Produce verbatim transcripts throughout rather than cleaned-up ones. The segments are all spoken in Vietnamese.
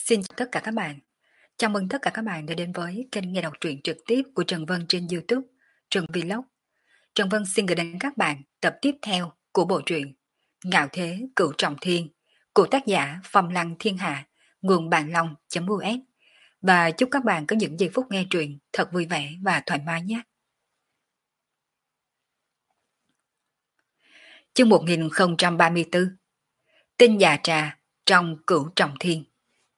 Xin chào tất cả các bạn. Chào mừng tất cả các bạn đã đến với kênh nghe đọc truyện trực tiếp của Trần Vân trên YouTube, Trần Vlog. Trần Vân xin gửi đến các bạn tập tiếp theo của bộ truyện Ngạo Thế Cửu Trọng Thiên của tác giả Phong Lăng Thiên Hạ, nguồn bạn long.us. Và chúc các bạn có những giây phút nghe truyện thật vui vẻ và thoải mái nhé. Chương một nghìn không trăm ba mươi tư. Tinh già trà trong Cửu Trọng Thiên.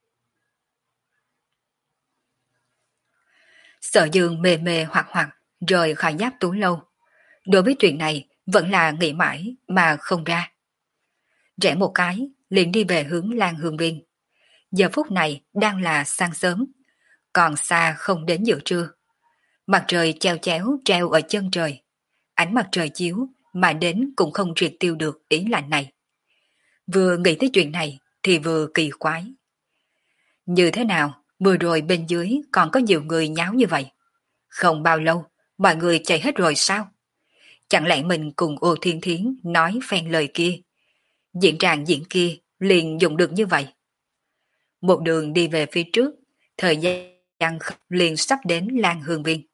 Sở Dương mề mề hoặc hoặc rời khỏi Giáp Tú Lâu. Đối với chuyện này vẫn là nghĩ mãi mà không ra. Rẽ một cái liền đi về hướng Lan Hương Viên. Giờ phút này đang là sáng sớm, còn xa không đến giữa trưa. Mặt trời treo chéo treo ở chân trời. Ánh mặt trời chiếu mà đến cũng không triệt tiêu được ý lạnh này. Vừa nghĩ tới chuyện này thì vừa kỳ quái. Như thế nào vừa rồi bên dưới còn có nhiều người nháo như vậy? Không bao lâu mọi người chạy hết rồi sao? Chẳng lẽ mình cùng Ô Thiên Thiến nói phen lời kia, diễn tràng diễn kia liền dùng được như vậy? Một đường đi về phía trước, thời gian liền sắp đến Lan Hương Viên.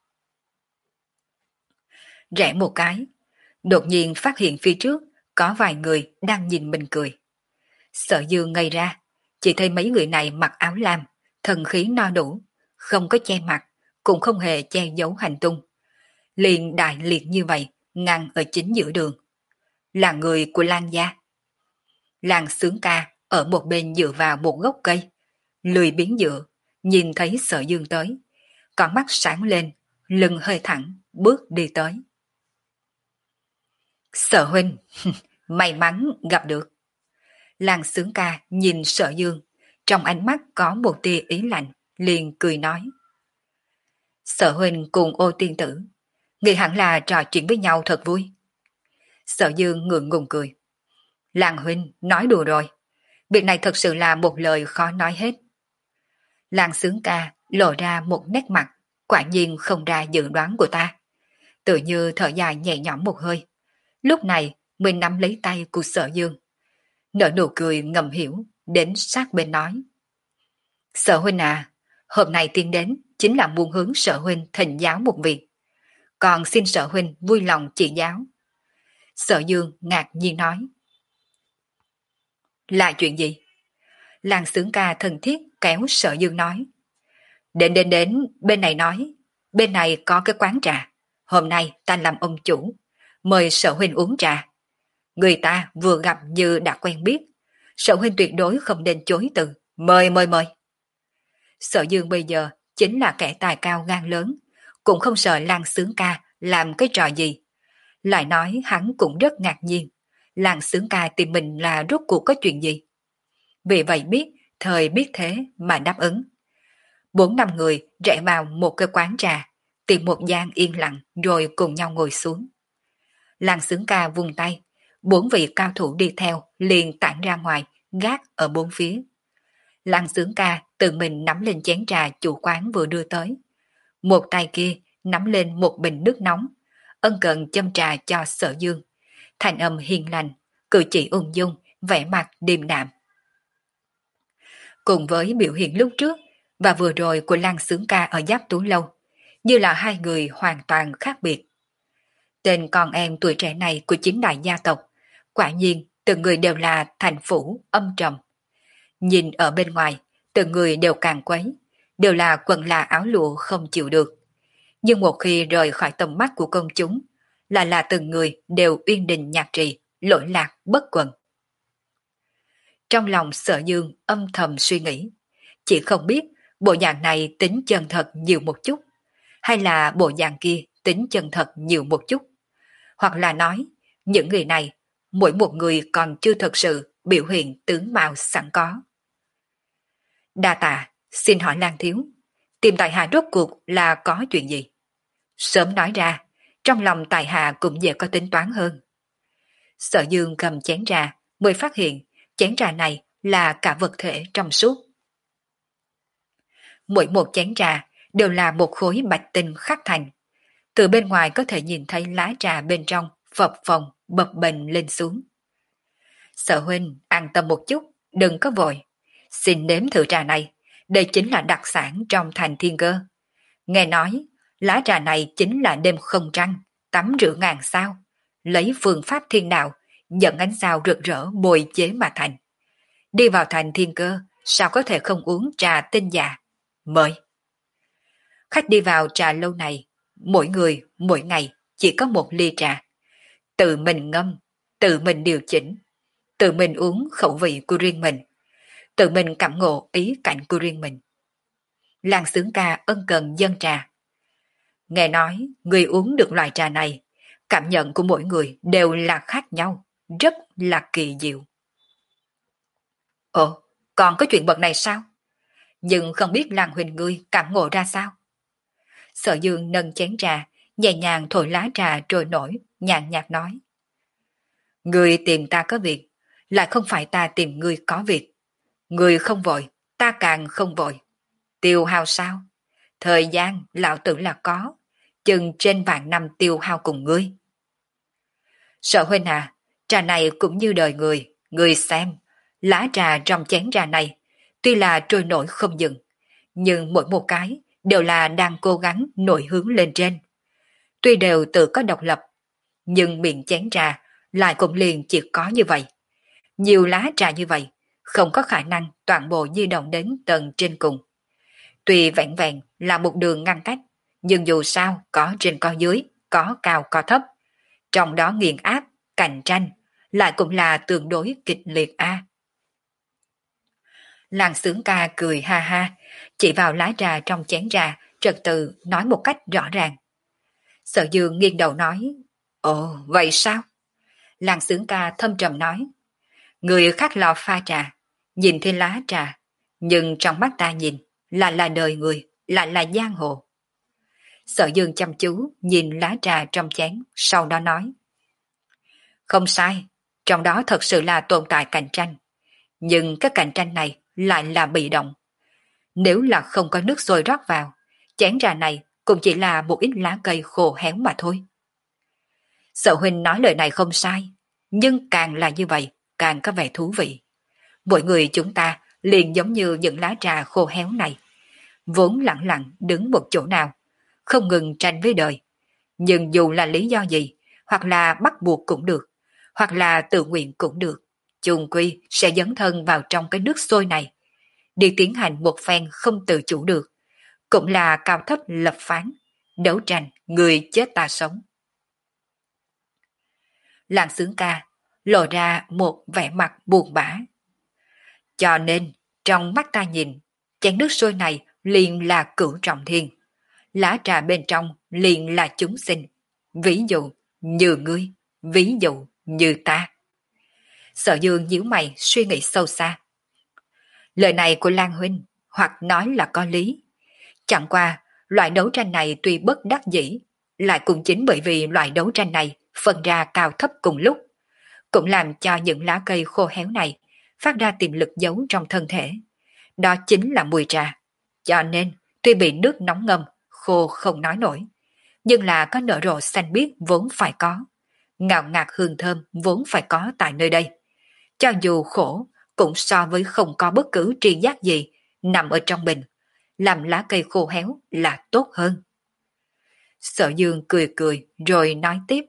Rẽ một cái, đột nhiên phát hiện phía trước có vài người đang nhìn mình cười. Sở Dương ngây ra, chỉ thấy mấy người này mặc áo lam, thần khí no đủ, không có che mặt, cũng không hề che giấu hành tung. Liền đại liệt như vậy, ngăn ở chính giữa đường. Là người của Lan gia. Lan Sướng Ca ở một bên dựa vào một gốc cây, lười biếng dựa, nhìn thấy Sở Dương tới, con mắt sáng lên, lưng hơi thẳng, bước đi tới. Sở huynh, may mắn gặp được. Lan Sướng Ca nhìn Sở Dương, trong ánh mắt có một tia ý lạnh, liền cười nói. Sở huynh cùng Ô tiên tử, nghĩ hẳn là trò chuyện với nhau thật vui. Sở Dương ngượng ngùng cười. Lan huynh nói đùa rồi, việc này thật sự là một lời khó nói hết. Lan Sướng Ca lộ ra một nét mặt, quả nhiên không ra dự đoán của ta. Tự như thở dài nhẹ nhõm một hơi. Lúc này mới nắm lấy tay của Sở Dương. Nở nụ cười ngầm hiểu, đến sát bên nói. Sở huynh à, hôm nay tiên đến chính là muốn hướng Sở huynh thỉnh giáo một việc. Còn xin Sở huynh vui lòng chỉ giáo. Sở Dương ngạc nhiên nói. Là chuyện gì? Lan Sướng Ca thân thiết kéo Sở Dương nói. Đến đến đến, bên này nói. Bên này có cái quán trà. Hôm nay ta làm ông chủ. Mời Sở huynh uống trà. Người ta vừa gặp như đã quen biết. Sở huynh tuyệt đối không nên chối từ. Mời mời mời. Sở Dương bây giờ chính là kẻ tài cao gan lớn. Cũng không sợ Lan Sướng Ca làm cái trò gì. Lại nói hắn cũng rất ngạc nhiên. Lan Sướng Ca tìm mình là rốt cuộc có chuyện gì. Vì vậy biết, thời biết thế mà đáp ứng. Bốn năm người rẽ vào một cái quán trà, tìm một gian yên lặng rồi cùng nhau ngồi xuống. Lan Sướng Ca vung tay, bốn vị cao thủ đi theo liền tản ra ngoài, gác ở bốn phía. Lan Sướng Ca tự mình nắm lên chén trà chủ quán vừa đưa tới. Một tay kia nắm lên một bình nước nóng, ân cần châm trà cho Sở Dương. Thành âm hiền lành, cử chỉ ung dung, vẻ mặt điềm đạm. Cùng với biểu hiện lúc trước và vừa rồi của Lan Sướng Ca ở Giáp Tú Lâu, như là hai người hoàn toàn khác biệt. Tên con em tuổi trẻ này của chính đại gia tộc, quả nhiên từng người đều là thành phủ âm trầm. Nhìn ở bên ngoài, từng người đều càng quấy, đều là quần là áo lụa không chịu được. Nhưng một khi rời khỏi tầm mắt của công chúng, là là từng người đều uyên đình nhạc trì, lỗi lạc bất quần. Trong lòng Sở Dương âm thầm suy nghĩ, chỉ không biết bộ dạng này tính chân thật nhiều một chút, hay là bộ dạng kia tính chân thật nhiều một chút, hoặc là nói những người này mỗi một người còn chưa thật sự biểu hiện tướng mạo sẵn có. Đa tạ, xin hỏi Lan thiếu, tìm tại hạ rốt cuộc là có chuyện gì? Sớm nói ra, trong lòng tại hạ cũng dễ có tính toán hơn. Sở Dương cầm chén trà, mới phát hiện chén trà này là cả vật thể trong suốt. Mỗi một chén trà đều là một khối bạch tinh khắc thành. Từ bên ngoài có thể nhìn thấy lá trà bên trong phập phồng bập bềnh lên xuống. Sở huynh an tâm một chút, đừng có vội. Xin nếm thử trà này, Đây chính là đặc sản trong thành Thiên Cơ. Nghe nói, lá trà này chính là đêm không trăng, tắm rửa ngàn sao, lấy phương pháp thiên đạo, dẫn ánh sao rực rỡ bồi chế mà thành. Đi vào thành Thiên Cơ, sao có thể không uống trà tinh dạ? Mời! Khách đi vào trà lâu này, mỗi người, mỗi ngày chỉ có một ly trà. Tự mình ngâm, tự mình điều chỉnh, tự mình uống khẩu vị của riêng mình, tự mình cảm ngộ ý cảnh của riêng mình. Làng Xướng Ca ân cần dâng trà. Nghe nói, người uống được loại trà này, cảm nhận của mỗi người đều là khác nhau, rất là kỳ diệu. Ồ, còn có chuyện bậc này sao? Nhưng không biết làng huynh ngươi cảm ngộ ra sao? Sở Dương nâng chén trà, nhẹ nhàng thổi lá trà trôi nổi, nhàn nhạt nói. Ngươi tìm ta có việc, lại không phải ta tìm ngươi có việc. Ngươi không vội, ta càng không vội. Tiêu hao sao? Thời gian lão tử là có, chừng trên vạn năm tiêu hao cùng ngươi. Sở huynh à, trà này cũng như đời người, ngươi xem, lá trà trong chén trà này, tuy là trôi nổi không dừng, nhưng mỗi một cái đều là đang cố gắng nổi hướng lên trên. Tuy đều tự có độc lập, nhưng miệng chén trà lại cũng liền chỉ có như vậy. Nhiều lá trà như vậy, không có khả năng toàn bộ di động đến tầng trên cùng. Tuy vẹn vẹn là một đường ngăn cách, nhưng dù sao có trên có dưới, có cao có thấp. Trong đó nghiền áp, cạnh tranh, lại cũng là tương đối kịch liệt a. Làng Xướng Ca cười ha ha, chỉ vào lá trà trong chén trà, trật tự nói một cách rõ ràng. Sở Dương nghiêng đầu nói, ồ, vậy sao? Làng Xướng Ca thâm trầm nói, người khác lò pha trà, nhìn thấy lá trà, nhưng trong mắt ta nhìn, là là đời người, lại là giang hồ. Sở Dương chăm chú nhìn lá trà trong chén, sau đó nói, không sai, trong đó thật sự là tồn tại cạnh tranh, nhưng cái cạnh tranh này lại là bị động. Nếu là không có nước sôi rót vào, chén trà này cũng chỉ là một ít lá cây khô héo mà thôi. Sở huynh nói lời này không sai, nhưng càng là như vậy, càng có vẻ thú vị. Mỗi người chúng ta liền giống như những lá trà khô héo này, vốn lặng lặng đứng một chỗ nào, không ngừng tranh với đời. Nhưng dù là lý do gì, hoặc là bắt buộc cũng được, hoặc là tự nguyện cũng được, chung quy sẽ dấn thân vào trong cái nước sôi này, đi tiến hành một phen không tự chủ được, cũng là cao thấp lập phán, đấu tranh người chết ta sống. Làng Xướng Ca lộ ra một vẻ mặt buồn bã. Cho nên, trong mắt ta nhìn, chén nước sôi này liền là cửu trọng thiên, lá trà bên trong liền là chúng sinh, ví dụ như ngươi, ví dụ như ta. Sở Dương nhíu mày suy nghĩ sâu xa. Lời này của Lan huynh hoặc nói là có lý. Chẳng qua, loại đấu tranh này tuy bất đắc dĩ, lại cũng chính bởi vì loại đấu tranh này phân ra cao thấp cùng lúc, cũng làm cho những lá cây khô héo này phát ra tiềm lực giấu trong thân thể. Đó chính là mùi trà. Cho nên, tuy bị nước nóng ngâm, khô không nói nổi, nhưng là có nở rộ xanh biếc vốn phải có, ngào ngạt hương thơm vốn phải có tại nơi đây. Cho dù khổ, cũng so với không có bất cứ tri giác gì nằm ở trong mình, làm lá cây khô héo là tốt hơn. Sở Dương cười cười rồi nói tiếp.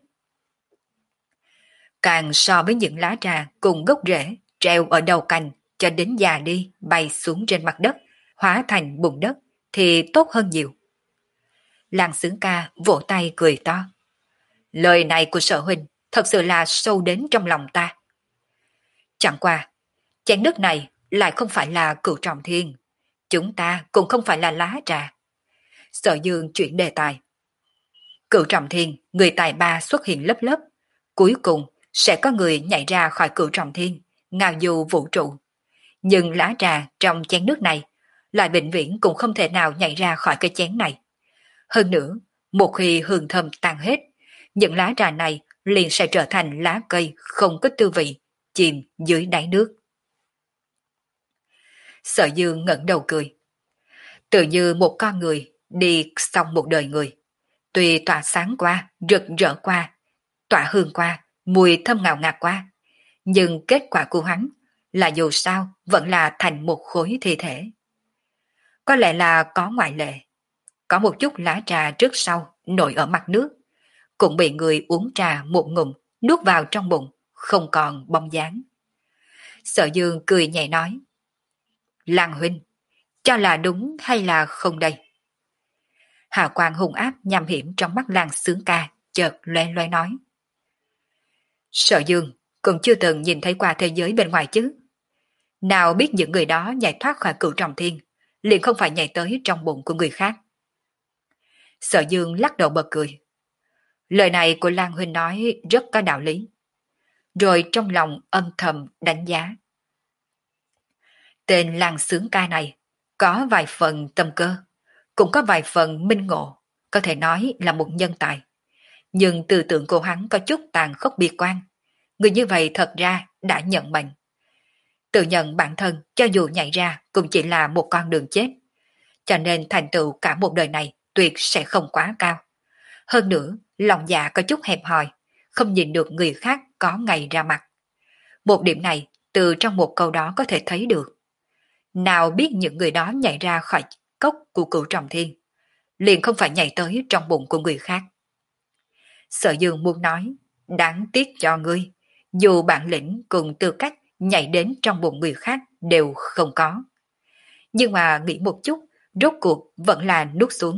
Càng so với những lá trà cùng gốc rễ treo ở đầu cành cho đến già đi bay xuống trên mặt đất, hóa thành bùn đất thì tốt hơn nhiều. Làng Xướng Ca vỗ tay cười to. Lời này của Sở huynh thật sự là sâu đến trong lòng ta. Chẳng qua, chén nước này lại không phải là cửu trọng thiên, chúng ta cũng không phải là lá trà. Sở Dương chuyển đề tài. Cửu trọng thiên, người tài ba xuất hiện lớp lớp, cuối cùng sẽ có người nhảy ra khỏi cửu trọng thiên, ngao du vũ trụ. Nhưng lá trà trong chén nước này lại vĩnh viễn cũng không thể nào nhảy ra khỏi cái chén này. Hơn nữa, một khi hương thơm tan hết, những lá trà này liền sẽ trở thành lá cây không có tư vị, chìm dưới đáy nước. Sở Dương ngẩng đầu cười. Tự như một con người đi xong một đời người. Tuy tỏa sáng qua, rực rỡ qua, tỏa hương qua, mùi thơm ngào ngạt qua, nhưng kết quả của hắn là dù sao vẫn là thành một khối thi thể. Có lẽ là có ngoại lệ. Có một chút lá trà trước sau nổi ở mặt nước, cũng bị người uống trà một ngụm, nuốt vào trong bụng, không còn bóng dáng. Sở Dương cười nhẹ nói, Lan huynh, cho là đúng hay là không đây? Hào quang hung ác nham hiểm trong mắt Lan Sướng Ca chợt loe loe nói. Sở Dương cũng chưa từng nhìn thấy qua thế giới bên ngoài chứ. Nào biết những người đó nhảy thoát khỏi cửu trọng thiên, liền không phải nhảy tới trong bụng của người khác. Sở Dương lắc đầu bật cười. Lời này của Lan huynh nói rất có đạo lý. Rồi trong lòng âm thầm đánh giá. Tên Lan Sướng Ca này có vài phần tâm cơ, cũng có vài phần minh ngộ, có thể nói là một nhân tài. Nhưng tư tưởng của hắn có chút tàn khốc bi quan. Người như vậy thật ra đã nhận mệnh. Tự nhận bản thân cho dù nhảy ra cũng chỉ là một con đường chết. Cho nên thành tựu cả một đời này tuyệt sẽ không quá cao. Hơn nữa, lòng dạ có chút hẹp hòi, không nhìn được người khác có ngày ra mặt. Một điểm này từ trong một câu đó có thể thấy được. Nào biết những người đó nhảy ra khỏi cốc của cửu trọng thiên, liền không phải nhảy tới trong bụng của người khác. Sở Dương muốn nói, đáng tiếc cho ngươi, dù bản lĩnh cùng tư cách nhảy đến trong bụng người khác đều không có. Nhưng mà nghĩ một chút, rốt cuộc vẫn là nuốt xuống.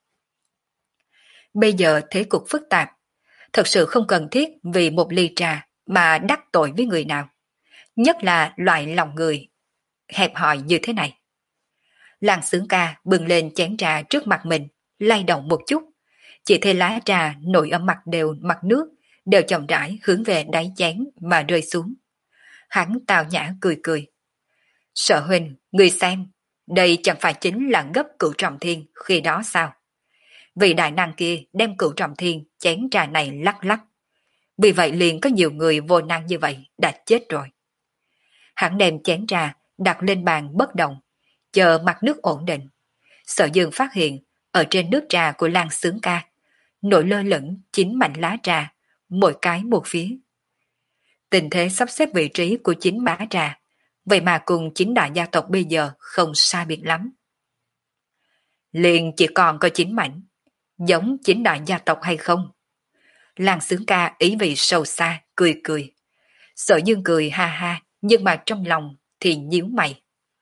Bây giờ thế cục phức tạp, thật sự không cần thiết vì một ly trà mà đắc tội với người nào. Nhất là loại lòng người hẹp hòi như thế này. Làng Sướng Ca bừng lên chén trà trước mặt mình, lay động một chút. Chỉ thấy lá trà nổi ở mặt đều mặt nước, đều chậm rãi hướng về đáy chén mà rơi xuống. Hắn tào nhã cười cười. Sở huynh, người xem, đây chẳng phải chính là gấp cửu trọng thiên khi đó sao? Vị đại năng kia đem cửu trọng thiên chén trà này lắc lắc. Vì vậy liền có nhiều người vô năng như vậy đã chết rồi. Hắn đem chén trà đặt lên bàn bất động, chờ mặt nước ổn định. Sở Dương phát hiện ở trên nước trà của Lan Sướng Ca nổi lơ lửng chín mảnh lá trà, mỗi cái một phía. Tình thế sắp xếp vị trí của chín mã trà, vậy mà cùng chín đại gia tộc bây giờ không sai biệt lắm. Liền chỉ còn có chín mảnh, giống chín đại gia tộc hay không? Lan Sướng Ca ý vị sâu xa, cười cười. Sở Dương cười ha ha, nhưng mà trong lòng thì nhíu mày.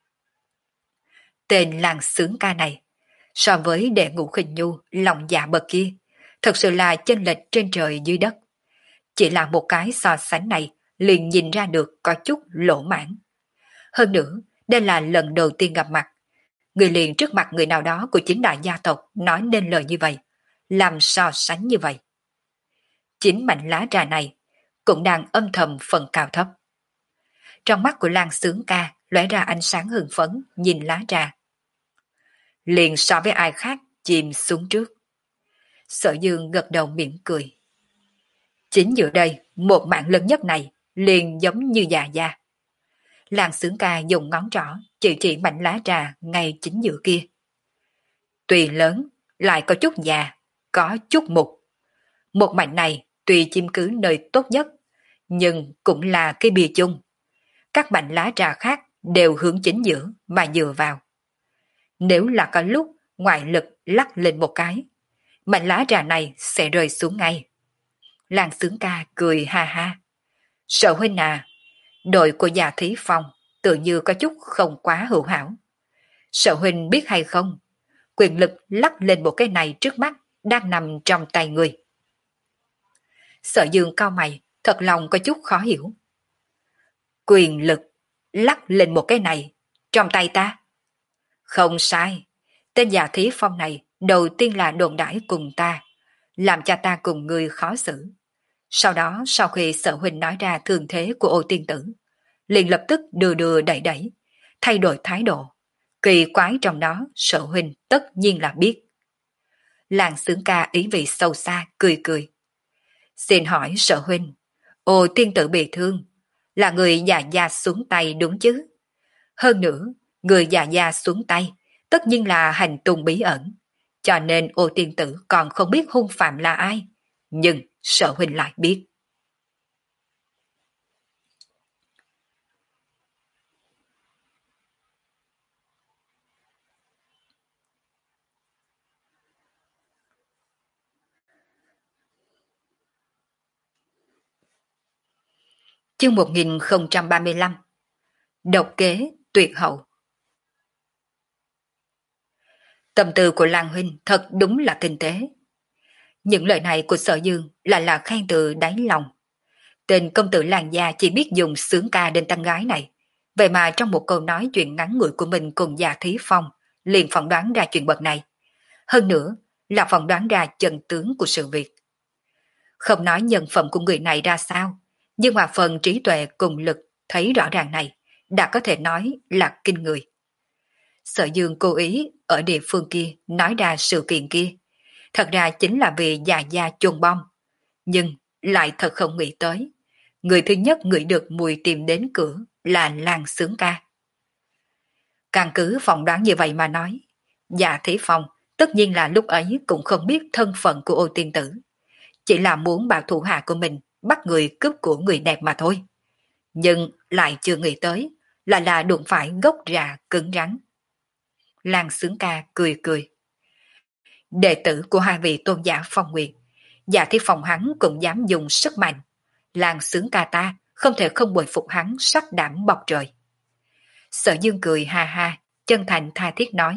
Tên Lan Sướng Ca này, so với đệ ngũ khinh nhu, lòng dạ bậc kia, thật sự là chênh lệch trên trời dưới đất. Chỉ là một cái so sánh này, liền nhìn ra được có chút lỗ mãn. Hơn nữa, đây là lần đầu tiên gặp mặt. Người liền trước mặt người nào đó của chính đại gia tộc nói nên lời như vậy, làm so sánh như vậy. Chính mảnh lá trà này cũng đang âm thầm phần cao thấp. Trong mắt của Lan Sướng Ca lóe ra ánh sáng hưng phấn nhìn lá trà. Liền so với ai khác chìm xuống trước. Sở Dương gật đầu mỉm cười. Chính giữa đây, một mạng lớn nhất này liền giống như già da. Lan Sướng Ca dùng ngón trỏ chỉ chỉ mảnh lá trà ngay chính giữa kia. Tuy lớn, lại có chút già, có chút mục. Một mảnh này tuy chiếm cứ nơi tốt nhất, nhưng cũng là cái bìa chung. Các mảnh lá trà khác đều hướng chính giữa mà dựa vào. Nếu là có lúc ngoại lực lắc lên một cái, mảnh lá trà này sẽ rơi xuống ngay. Lan Sướng Ca cười ha ha. Sở huynh à, đội của già Thí Phong tự như có chút không quá hữu hảo. Sở huynh biết hay không, quyền lực lắc lên một cái này trước mắt đang nằm trong tay người. Sở Dương cao mày, thật lòng có chút khó hiểu. Quyền lực lắc lên một cái này trong tay ta? Không sai, tên già Thí Phong này đầu tiên là đồn đãi cùng ta, làm cho ta cùng người khó xử. Sau đó, sau khi Sở huynh nói ra thường thế của Ô Tiên Tử, liền lập tức đưa đưa đẩy đẩy, thay đổi thái độ. Kỳ quái trong đó, Sở huynh tất nhiên là biết. Lan Sướng Ca ý vị sâu xa, cười cười. Xin hỏi Sở huynh, Ô Tiên Tử bị thương, là người già già xuống tay đúng chứ? Hơn nữa, người già già xuống tay, tất nhiên là hành tung bí ẩn, cho nên Ô Tiên Tử còn không biết hung phạm là ai. Nhưng Sở huynh lại biết. Chương một nghìn không trăm ba mươi lăm. Độc kế tuyệt hậu. Tâm tư của Lan Huynh thật đúng là tinh tế. Những lời này của Sở Dương là là khen từ đáy lòng. Tên công tử Lan gia chỉ biết dùng sướng ca đến tăng gái này. Vậy mà trong một câu nói chuyện ngắn ngủi của mình cùng Dạ Thí Phong liền phỏng đoán ra chuyện bậc này. Hơn nữa là phỏng đoán ra chân tướng của sự việc. Không nói nhân phẩm của người này ra sao, nhưng mà phần trí tuệ cùng lực thấy rõ ràng này đã có thể nói là kinh người. Sở Dương cố ý ở địa phương kia nói ra sự kiện kia, thật ra chính là vì già gia chôn bom, nhưng lại thật không nghĩ tới. Người thứ nhất ngửi được mùi tìm đến cửa là Lan Sướng Ca. Căn cứ phỏng đoán như vậy mà nói, Dạ Thí Phong tất nhiên là lúc ấy cũng không biết thân phận của Ô Tiên Tử, chỉ là muốn bảo thủ hạ của mình bắt người cướp của người đẹp mà thôi. Nhưng lại chưa nghĩ tới là là đụng phải gốc rạ cứng rắn. Lan Sướng Ca cười cười. Đệ tử của hai vị tôn giả Phong Nguyệt, Dạ Thí Phong hắn cũng dám dùng sức mạnh. Lan Sướng Ca ta không thể không bồi phục hắn sắc đảm bọc trời. Sở Dương cười ha ha, chân thành tha thiết nói.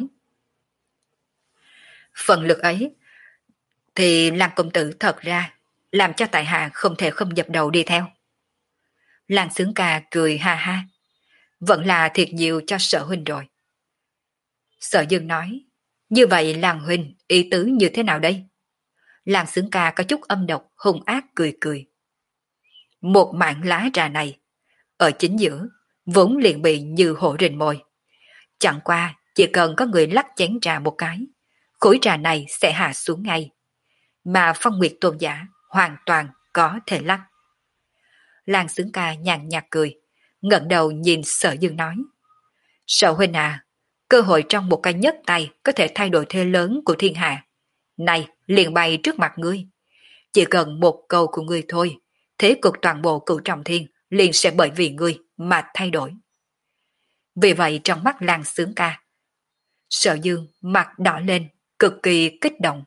Phần lực ấy thì Lan công tử thật ra làm cho tại hạ không thể không dập đầu đi theo. Lan Sướng Ca cười ha ha. Vẫn là thiệt nhiều cho Sở huynh rồi. Sở Dương nói. Như vậy Lan huynh ý tứ như thế nào đây? Lan Sướng Ca có chút âm độc hung ác cười cười. Một mảng lá trà này ở chính giữa vốn liền bị như hổ rình mồi. Chẳng qua chỉ cần có người lắc chén trà một cái, khối trà này sẽ hạ xuống ngay. Mà Phong Nguyệt tôn giả hoàn toàn có thể lắc. Lan Sướng Ca nhàn nhạt cười, ngẩng đầu nhìn Sở Dương nói. Sở huynh à, cơ hội trong một cái nhấc tay có thể thay đổi thế lớn của thiên hạ. Này, liền bày trước mặt ngươi. Chỉ cần một câu của ngươi thôi, thế cục toàn bộ Cửu Trọng Thiên liền sẽ bởi vì ngươi mà thay đổi. Vì vậy trong mắt Lan Sướng Ca, Sở Dương mặt đỏ lên, cực kỳ kích động.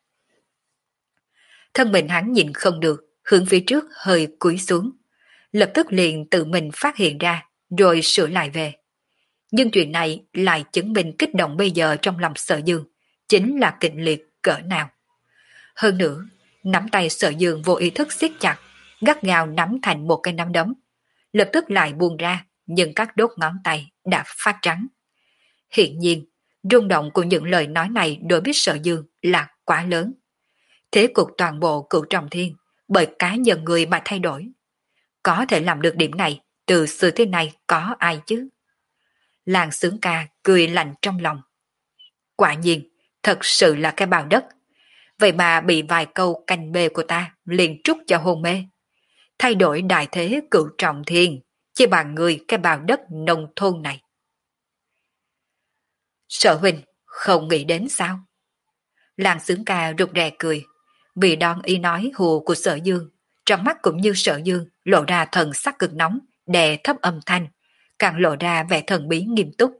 Thân mình hắn nhìn không được, hướng phía trước hơi cúi xuống. Lập tức liền tự mình phát hiện ra, rồi sửa lại về. Nhưng chuyện này lại chứng minh kích động bây giờ trong lòng Sở Dương, chính là kịch liệt cỡ nào. Hơn nữa, nắm tay Sở Dương vô ý thức siết chặt, gắt gao nắm thành một cái nắm đấm. Lập tức lại buông ra, nhưng các đốt ngón tay đã phát trắng. Hiện nhiên, rung động của những lời nói này đối với Sở Dương là quá lớn. Thế cục toàn bộ Cửu Trọng Thiên bởi cá nhân người mà thay đổi. Có thể làm được điểm này từ xưa thế này có ai chứ? Lan Sướng Ca cười lạnh trong lòng. Quả nhiên, thật sự là cái bào đất. Vậy mà bị vài câu canh bê của ta liền trút cho hôn mê. Thay đổi đại thế Cửu Trọng Thiên, chỉ bằng người cái bào đất nông thôn này. Sở huynh không nghĩ đến sao? Lan Sướng Ca rụt rè cười, vì đón ý nói hùa của Sở Dương, trong mắt cũng như Sở Dương lộ ra thần sắc cực nóng, đè thấp âm thanh, càng lộ ra vẻ thần bí nghiêm túc.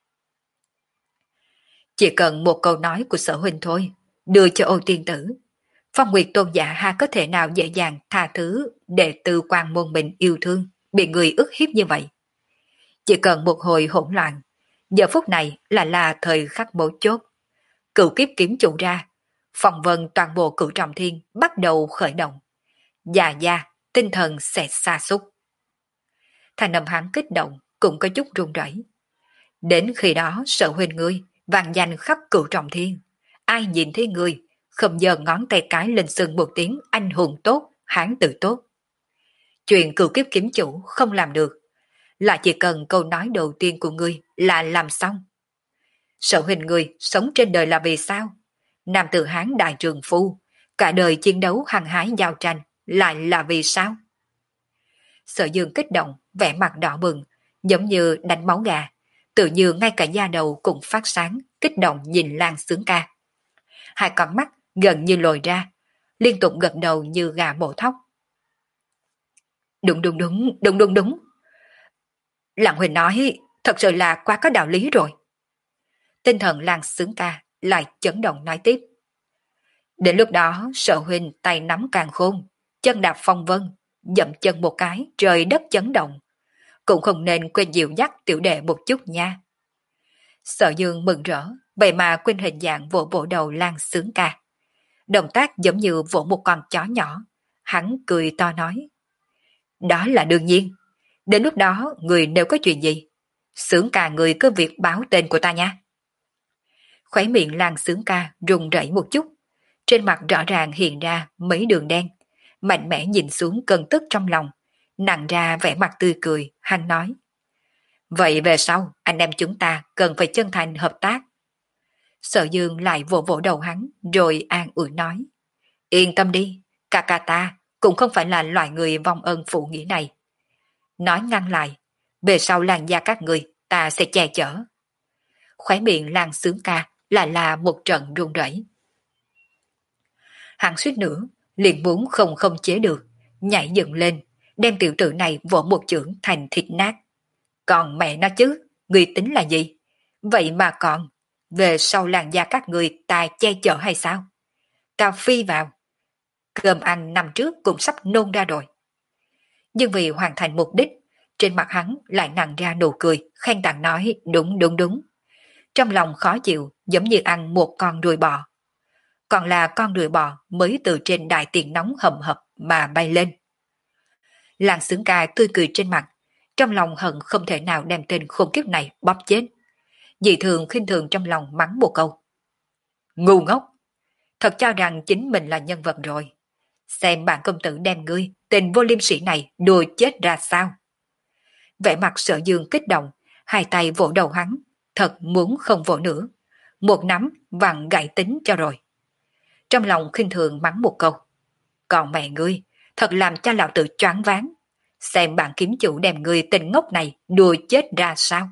Chỉ cần một câu nói của Sở huynh thôi, đưa cho Ô Tiên Tử, Phong Nguyệt tôn giả ha có thể nào dễ dàng tha thứ đệ tử Quan Môn mình yêu thương bị người ức hiếp như vậy. Chỉ cần một hồi hỗn loạn, giờ phút này là là thời khắc mấu chốt. Cửu kiếp kiếm chủ ra, phòng vân toàn bộ Cửu Trọng Thiên bắt đầu khởi động. Già gia, tinh thần sẽ sa sút. Thành âm hắn kích động, cũng có chút run rẩy. Đến khi đó Sở huynh ngươi vang danh khắp Cửu Trọng Thiên, ai nhìn thấy ngươi không giơ ngón tay cái lên sừng một tiếng anh hùng tốt, hán tử tốt. Chuyện cửu kiếp kiếm chủ không làm được, là chỉ cần câu nói đầu tiên của ngươi là làm xong. Sở huynh ngươi sống trên đời là vì sao? Nam tử hán đại trường phu, cả đời chiến đấu hăng hái giao tranh, lại là vì sao? Sở Dương kích động, vẻ mặt đỏ bừng, giống như đánh máu gà, tự như ngay cả da đầu cũng phát sáng, kích động nhìn Lan Sướng Ca. Hai con mắt gần như lồi ra, liên tục gật đầu như gà mổ thóc. Đúng đúng đúng, đúng đúng đúng. Lạng Huỳnh nói, thật sự là quá có đạo lý rồi. Tinh thần Lan Sướng Ca lại chấn động nói tiếp. Đến lúc đó Sở huynh tay nắm càng khôn, chân đạp phong vân, dậm chân một cái, trời đất chấn động. Cũng không nên quên dịu dắt tiểu đệ một chút nha. Sở Dương mừng rỡ, vậy mà quên hình dạng vỗ vỗ đầu Lan Sướng Ca. Động tác giống như vỗ một con chó nhỏ. Hắn cười to nói. Đó là đương nhiên. Đến lúc đó, người nếu có chuyện gì, Sướng Ca người cứ việc báo tên của ta nha. Khóe miệng Lan Sướng Ca rung rẩy một chút. Trên mặt rõ ràng hiện ra mấy đường đen. Mạnh mẽ nhìn xuống cơn tức trong lòng. Nặng ra vẻ mặt tươi cười, hắn nói. Vậy về sau, anh em chúng ta cần phải chân thành hợp tác. Sở Dương lại vỗ vỗ đầu hắn, rồi an ủi nói. Yên tâm đi, ca ca ta cũng không phải là loại người vong ơn phụ nghĩa này. Nói ngăn lại, về sau làn da các người, ta sẽ che chở. Khóe miệng Lan Sướng Ca lại là một trận run rẩy. Hắn suýt nữa, liền muốn không không chế được, nhảy dựng lên, đem tiểu tử này vỗ một chưởng thành thịt nát. Còn mẹ nó chứ, người tính là gì? Vậy mà còn, về sau làn da các người ta che chở hay sao? Tao phi vào. Cơm ăn năm trước cũng sắp nôn ra rồi. Nhưng vì hoàn thành mục đích, trên mặt hắn lại nặng ra nụ cười, khen tặng nói đúng đúng đúng. Trong lòng khó chịu giống như ăn một con ruồi bò. Còn là con ruồi bò mới từ trên đại tiền nóng hầm hập mà bay lên. Làng Xướng Ca tươi cười trên mặt, trong lòng hận không thể nào đem tên khốn kiếp này bóp chết. Dị thường khinh thường trong lòng mắng một câu. Ngu ngốc! Thật cho rằng chính mình là nhân vật rồi. Xem bạn công tử đem ngươi, tên vô liêm sĩ này đùa chết ra sao. Vẻ mặt Sở Dương kích động, hai tay vỗ đầu hắn, thật muốn không vỗ nữa. Một nắm vặn gãy tính cho rồi. Trong lòng khinh thường mắng một câu. Còn mẹ ngươi, thật làm cho lão tử choáng váng. Xem bạn kiếm chủ đem ngươi tên ngốc này đùa chết ra sao.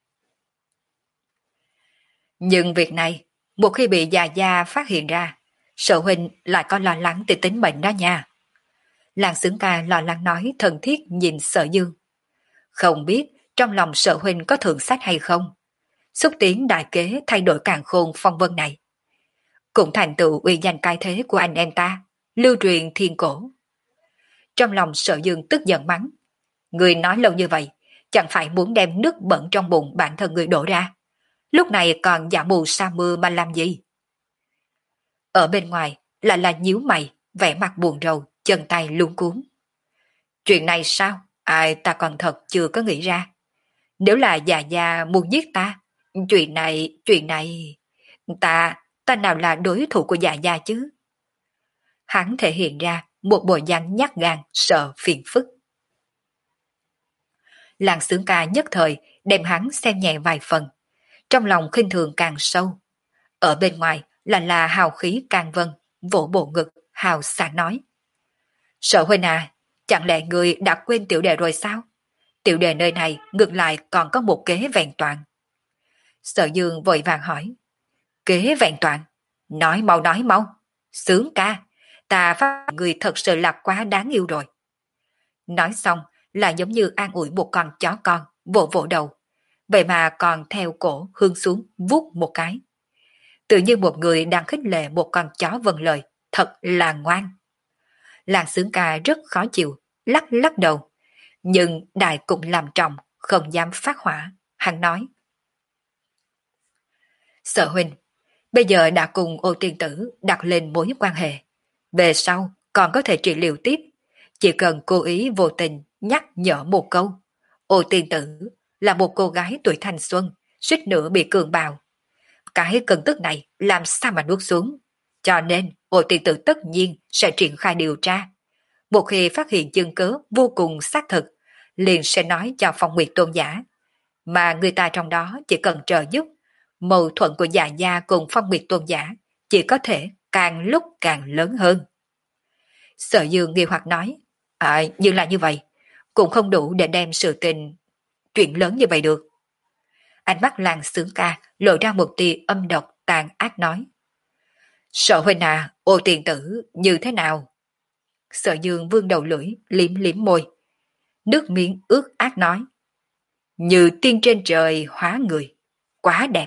Nhưng việc này, một khi bị già gia phát hiện ra, Sở huynh lại có lo lắng tới tính mệnh đó nha. Làng Xướng Ca lo lắng nói thân thiết nhìn Sở Dương. Không biết trong lòng Sở huynh có thượng sách hay không? Xúc tiến đại kế thay đổi càn khôn phong vân này. Cũng thành tựu uy danh cai thế của anh em ta, lưu truyền thiên cổ. Trong lòng Sở Dương tức giận mắng. Người nói lâu như vậy, chẳng phải muốn đem nước bẩn trong bụng bản thân người đổ ra. Lúc này còn giả mù sa mưa mà làm gì? Ở bên ngoài lại là nhíu mày, vẻ mặt buồn rầu, chân tay luống cuống. Chuyện này sao? Ai ta còn thật chưa có nghĩ ra. Nếu là già già muốn giết ta, chuyện này, chuyện này... Ta, ta nào là đối thủ của già già chứ? Hắn thể hiện ra một bộ dáng nhát gan, sợ phiền phức. Làng Xướng Ca nhất thời đem hắn xem nhẹ vài phần. Trong lòng khinh thường càng sâu. Ở bên ngoài là là hào khí càng vân, vỗ bộ ngực, hào sảng nói. Sở huynh à, chẳng lẽ người đã quên tiểu đệ rồi sao? Tiểu đệ nơi này ngược lại còn có một kế vẹn toàn. Sở Dương vội vàng hỏi. Kế vẹn toàn? Nói mau nói mau. Sướng Ca, ta phát người thật sự là quá đáng yêu rồi. Nói xong là giống như an ủi một con chó con, vỗ vỗ đầu. Vậy mà còn theo cổ hướng xuống vuốt một cái. Tự như một người đang khích lệ một con chó vâng lời, thật là ngoan. Làng Xướng Ca rất khó chịu, lắc lắc đầu. Nhưng đại cũng làm trọng, không dám phát hỏa. Hắn nói. Sở huynh, bây giờ đã cùng Ô Tiên Tử đặt lên mối quan hệ. Về sau còn có thể trị liệu tiếp. Chỉ cần cố ý vô tình nhắc nhở một câu. Ô Tiên Tử là một cô gái tuổi thanh xuân, suýt nữa bị cường bạo. Cái cơn tức này làm sao mà nuốt xuống. Cho nên Ô Tiên Tử tất nhiên sẽ triển khai điều tra. Một khi phát hiện chứng cớ vô cùng xác thực, liền sẽ nói cho Phong Nguyệt Tôn giả. Mà người ta trong đó chỉ cần trợ giúp. Mâu thuẫn của Dạ Gia cùng Phong Nguyệt Tôn giả chỉ có thể càng lúc càng lớn hơn. Sở Dương nghi hoặc nói. À, nhưng là như vậy, cũng không đủ để đem sự tình chuyện lớn như vậy được. Ánh mắt Làng Xướng Ca lộ ra một tia âm độc tàn ác nói. Sở huynh à, Ô Tiên Tử như thế nào? Sở Dương vương đầu lưỡi, liếm liếm môi. Nước miếng ướt át nói. Như tiên trên trời hóa người, quá đẹp.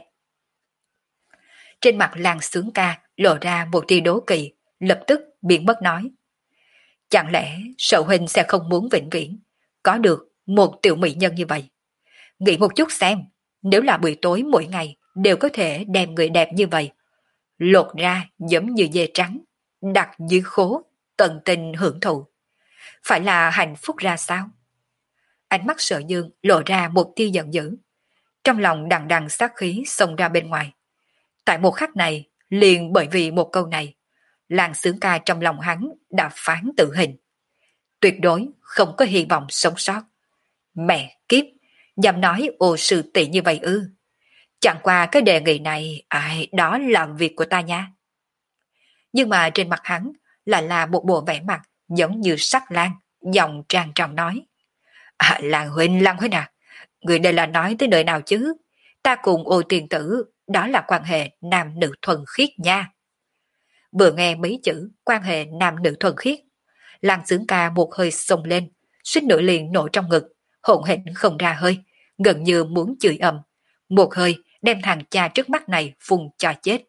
Trên mặt Làng Xướng Ca lộ ra một tia đố kỵ, lập tức biến mất nói. Chẳng lẽ Sở huynh sẽ không muốn vĩnh viễn có được một tiểu mỹ nhân như vậy? Nghĩ một chút xem, nếu là buổi tối mỗi ngày đều có thể đem người đẹp như vậy, lột ra giống như dê trắng, đặt dưới khố, tận tình hưởng thụ. Phải là hạnh phúc ra sao? Ánh mắt Sở Dương lộ ra một tia giận dữ, trong lòng đằng đằng sát khí xông ra bên ngoài. Tại một khắc này, liền bởi vì một câu này, làng xướng ca trong lòng hắn đã phán tử hình. Tuyệt đối không có hy vọng sống sót. Mẹ kiếp, dám nói ô sư tỷ như vậy ư? Chẳng qua cái đề nghị này, ai đó làm việc của ta nha. Nhưng mà trên mặt hắn lại là một bộ vẻ mặt giống như sắc lang, giọng trang trọng nói. À, Lan huynh, Lan huynh à, người đây là nói tới nơi nào chứ? Ta cùng ô tiền tử, đó là quan hệ nam nữ thuần khiết nha. Vừa nghe mấy chữ quan hệ nam nữ thuần khiết, Lan Xướng Ca một hơi xông lên, suýt nữa liền nổ trong ngực, hỗn hển không ra hơi, gần như muốn chửi ầm, một hơi đem thằng cha trước mắt này phun cho chết.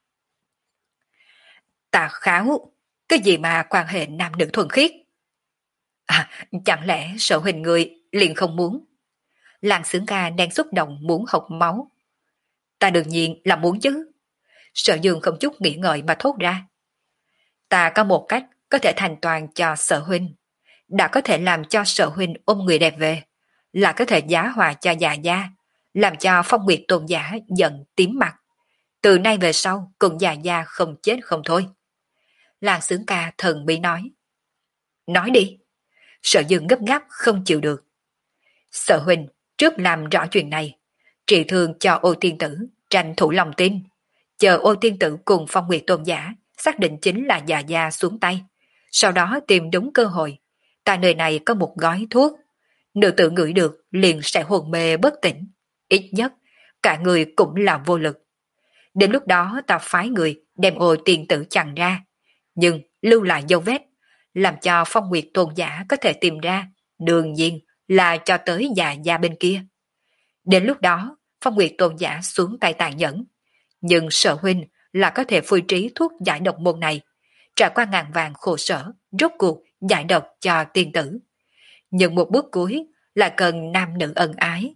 Tà kháo, cái gì mà quan hệ nam nữ thuần khiết? À, chẳng lẽ Sở huynh người liền không muốn? Lan Xướng Ca đang xúc động muốn học máu. Ta đương nhiên là muốn chứ. Sở Dương không chút nghĩ ngợi mà thốt ra. Ta có một cách có thể thành toàn cho Sở huynh, đã có thể làm cho Sở huynh ôm người đẹp về, là có thể giá hòa cho già gia, làm cho Phong Nguyệt tôn giả giận tím mặt. Từ nay về sau cùng già gia không chết không thôi. Lan Xướng Ca thần bí nói. Nói đi. Sở Dương gấp gáp không chịu được. Sở huynh trước làm rõ chuyện này, trị thương cho Ô tiên tử, tranh thủ lòng tin, chờ Ô tiên tử cùng Phong Nguyệt tôn giả xác định chính là già gia xuống tay, sau đó tìm đúng cơ hội. Tại nơi này có một gói thuốc, nữ tử ngửi được liền sẽ hồn mê bất tỉnh, ít nhất cả người cũng là vô lực. Đến lúc đó ta phái người đem Ô tiên tử chặn ra, nhưng lưu lại dấu vết, làm cho Phong Nguyệt tôn giả có thể tìm ra, đương nhiên là cho tới già gia bên kia. Đến lúc đó, Phong Nguyệt tôn giả xuống tay tàn nhẫn, nhưng Sở huynh là có thể phơi trí thuốc giải độc môn này, trải qua ngàn vàng khổ sở, rốt cuộc giải độc cho tiên tử. Nhưng một bước cuối là cần nam nữ ân ái.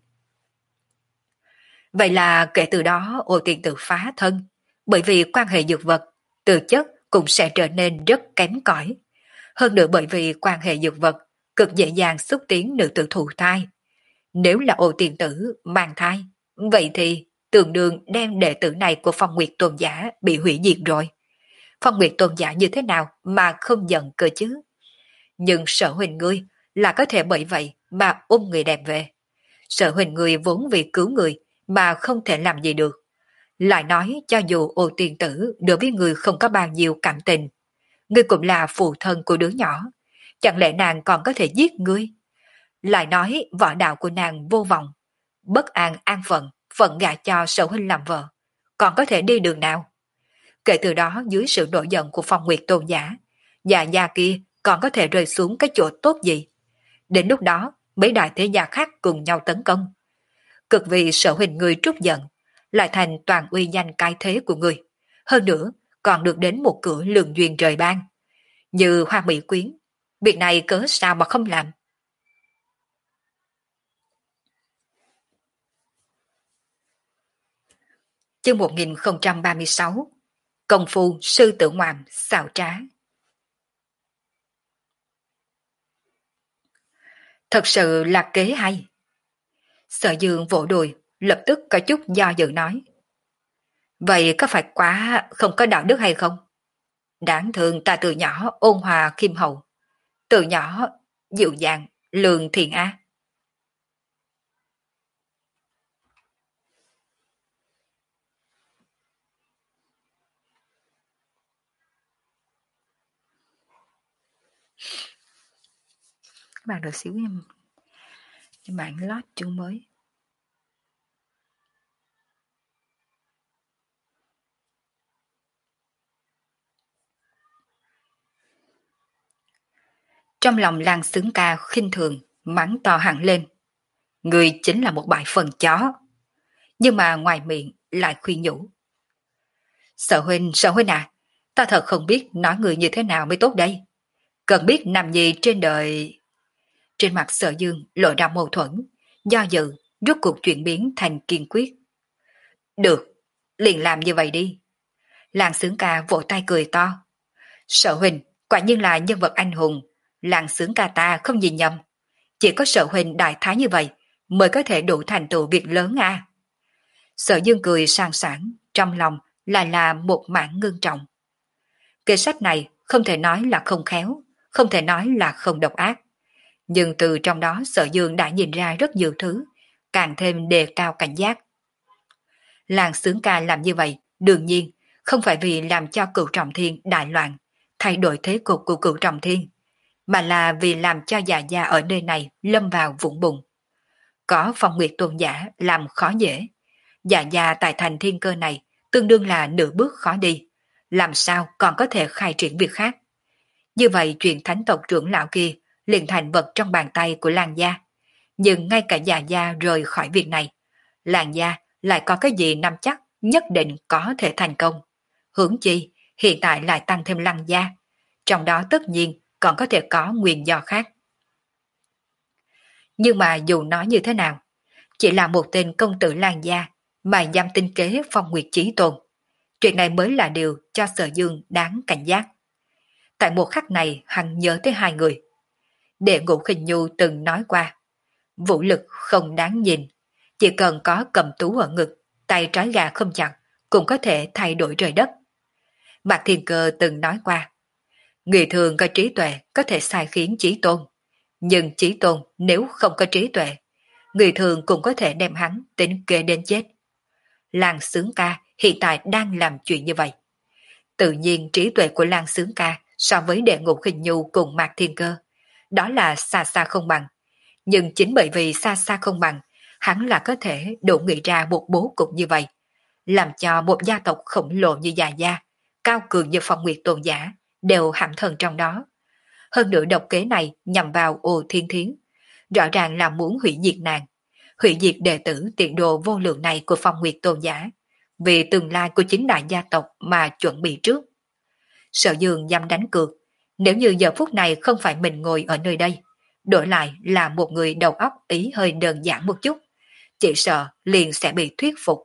Vậy là kể từ đó Ô tiên tử phá thân, bởi vì quan hệ dược vật, từ chất cũng sẽ trở nên rất kém cỏi. Hơn nữa bởi vì quan hệ dược vật cực dễ dàng xúc tiến nữ tử thụ thai. Nếu là Ô tiên tử mang thai, vậy thì tương đương đem đệ tử này của Phong Nguyệt tôn giả bị hủy diệt rồi. Phong Nguyệt tôn giả như thế nào mà không giận cơ chứ? Nhưng Sở huynh ngươi là có thể bởi vậy mà ôm người đẹp về. Sở huynh ngươi vốn vì cứu người mà không thể làm gì được. Lại nói cho dù Ô tiên tử đối với người không có bao nhiêu cảm tình, ngươi cũng là phụ thân của đứa nhỏ, chẳng lẽ nàng còn có thể giết ngươi? Lại nói võ đạo của nàng vô vọng, bất an an phận, phận gả cho Sở huynh làm vợ, còn có thể đi đường nào? Kể từ đó dưới sự nổi giận của Phong Nguyệt tôn giả, già gia kia còn có thể rơi xuống cái chỗ tốt gì? Đến lúc đó mấy đại thế gia khác cùng nhau tấn công, cực vì Sở huynh người trút giận, lại thành toàn uy danh cái thế của người, hơn nữa còn được đến một cửa lường duyên trời ban như Hoa Mỹ Quyến. Việc này cớ sao mà không làm? Chương một nghìn không trăm ba mươi sáu, Công phu sư tử ngoạm xảo trá. Thật sự là kế hay. Sở Dương vỗ đùi, lập tức có chút do dự nói. Vậy có phải quá không có đạo đức hay không? Đáng thương ta từ nhỏ ôn hòa khiêm hậu, từ nhỏ dịu dàng, lương thiện á. Các bạn đợi xíu em, các bạn lót chương mới. Trong lòng Lan Xướng Ca khinh thường, mắng to hẳn lên. Người chính là một bại phần chó. Nhưng mà ngoài miệng lại khuyên nhủ. Sở huynh, sở huynh à, ta thật không biết nói người như thế nào mới tốt đây. Cần biết nam nhi trên đời. Trên mặt Sở Dương lộ ra mâu thuẫn, do dự, rút cuộc chuyển biến thành kiên quyết. Được, liền làm như vậy đi. Làng Sướng Ca vỗ tay cười to. Sở huynh, quả nhiên là nhân vật anh hùng, làng Sướng Ca ta không nhìn nhầm. Chỉ có Sở huynh đại thái như vậy mới có thể đủ thành tựu việc lớn à. Sở Dương cười sang sảng, trong lòng lại là một mảng ngưng trọng. Kế sách này không thể nói là không khéo, không thể nói là không độc ác. Nhưng từ trong đó Sở Dương đã nhìn ra rất nhiều thứ, càng thêm đề cao cảnh giác. Làng Sướng Ca làm như vậy, đương nhiên, không phải vì làm cho Cửu Trọng Thiên đại loạn, thay đổi thế cục của Cửu Trọng Thiên, mà là vì làm cho Dạ Gia ở nơi này lâm vào vũng bùn. Có Phong Nguyệt Tôn giả làm khó dễ, Dạ Gia tại thành thiên cơ này tương đương là nửa bước khó đi, làm sao còn có thể khai triển việc khác. Như vậy chuyện thánh tộc trưởng lão kia liền thành vật trong bàn tay của làng gia. Nhưng ngay cả Dạ Gia rời khỏi việc này, làng gia lại có cái gì nắm chắc nhất định có thể thành công. Hướng chi, hiện tại lại tăng thêm lăng gia, trong đó tất nhiên còn có thể có nguyên do khác. Nhưng mà dù nói như thế nào, chỉ là một tên công tử làng gia mà dám tinh kế Phong Nguyệt Chí Tôn. Chuyện này mới là điều cho Sở Dương đáng cảnh giác. Tại một khắc này hắn nhớ tới hai người. Đệ Ngũ Khinh Nhu từng nói qua, vũ lực không đáng nhìn, chỉ cần có cầm tú ở ngực, tay trái gà không chặt, cũng có thể thay đổi trời đất. Mạc Thiên Cơ từng nói qua, người thường có trí tuệ có thể sai khiến Chí Tôn, nhưng Chí Tôn nếu không có trí tuệ, người thường cũng có thể đem hắn tính kế đến chết. Làng Sướng Ca hiện tại đang làm chuyện như vậy. Tự nhiên trí tuệ của Làng Sướng Ca so với Đệ Ngũ Khinh Nhu cùng Mạc Thiên Cơ, đó là xa xa không bằng. Nhưng chính bởi vì xa xa không bằng, hắn là có thể đủ nghĩ ra một bố cục như vậy, làm cho một gia tộc khổng lồ như Dạ Gia, cao cường như Phong Nguyệt Tôn giả, đều hãm thân trong đó. Hơn nữa độc kế này nhằm vào Ô Thiên Thiến, rõ ràng là muốn hủy diệt nàng, hủy diệt đệ tử tiện đồ vô lượng này của Phong Nguyệt Tôn giả, vì tương lai của chính đại gia tộc mà chuẩn bị trước. Sở Dương dám đánh cược, nếu như giờ phút này không phải mình ngồi ở nơi đây, đổi lại là một người đầu óc ý hơi đơn giản một chút, chỉ sợ liền sẽ bị thuyết phục.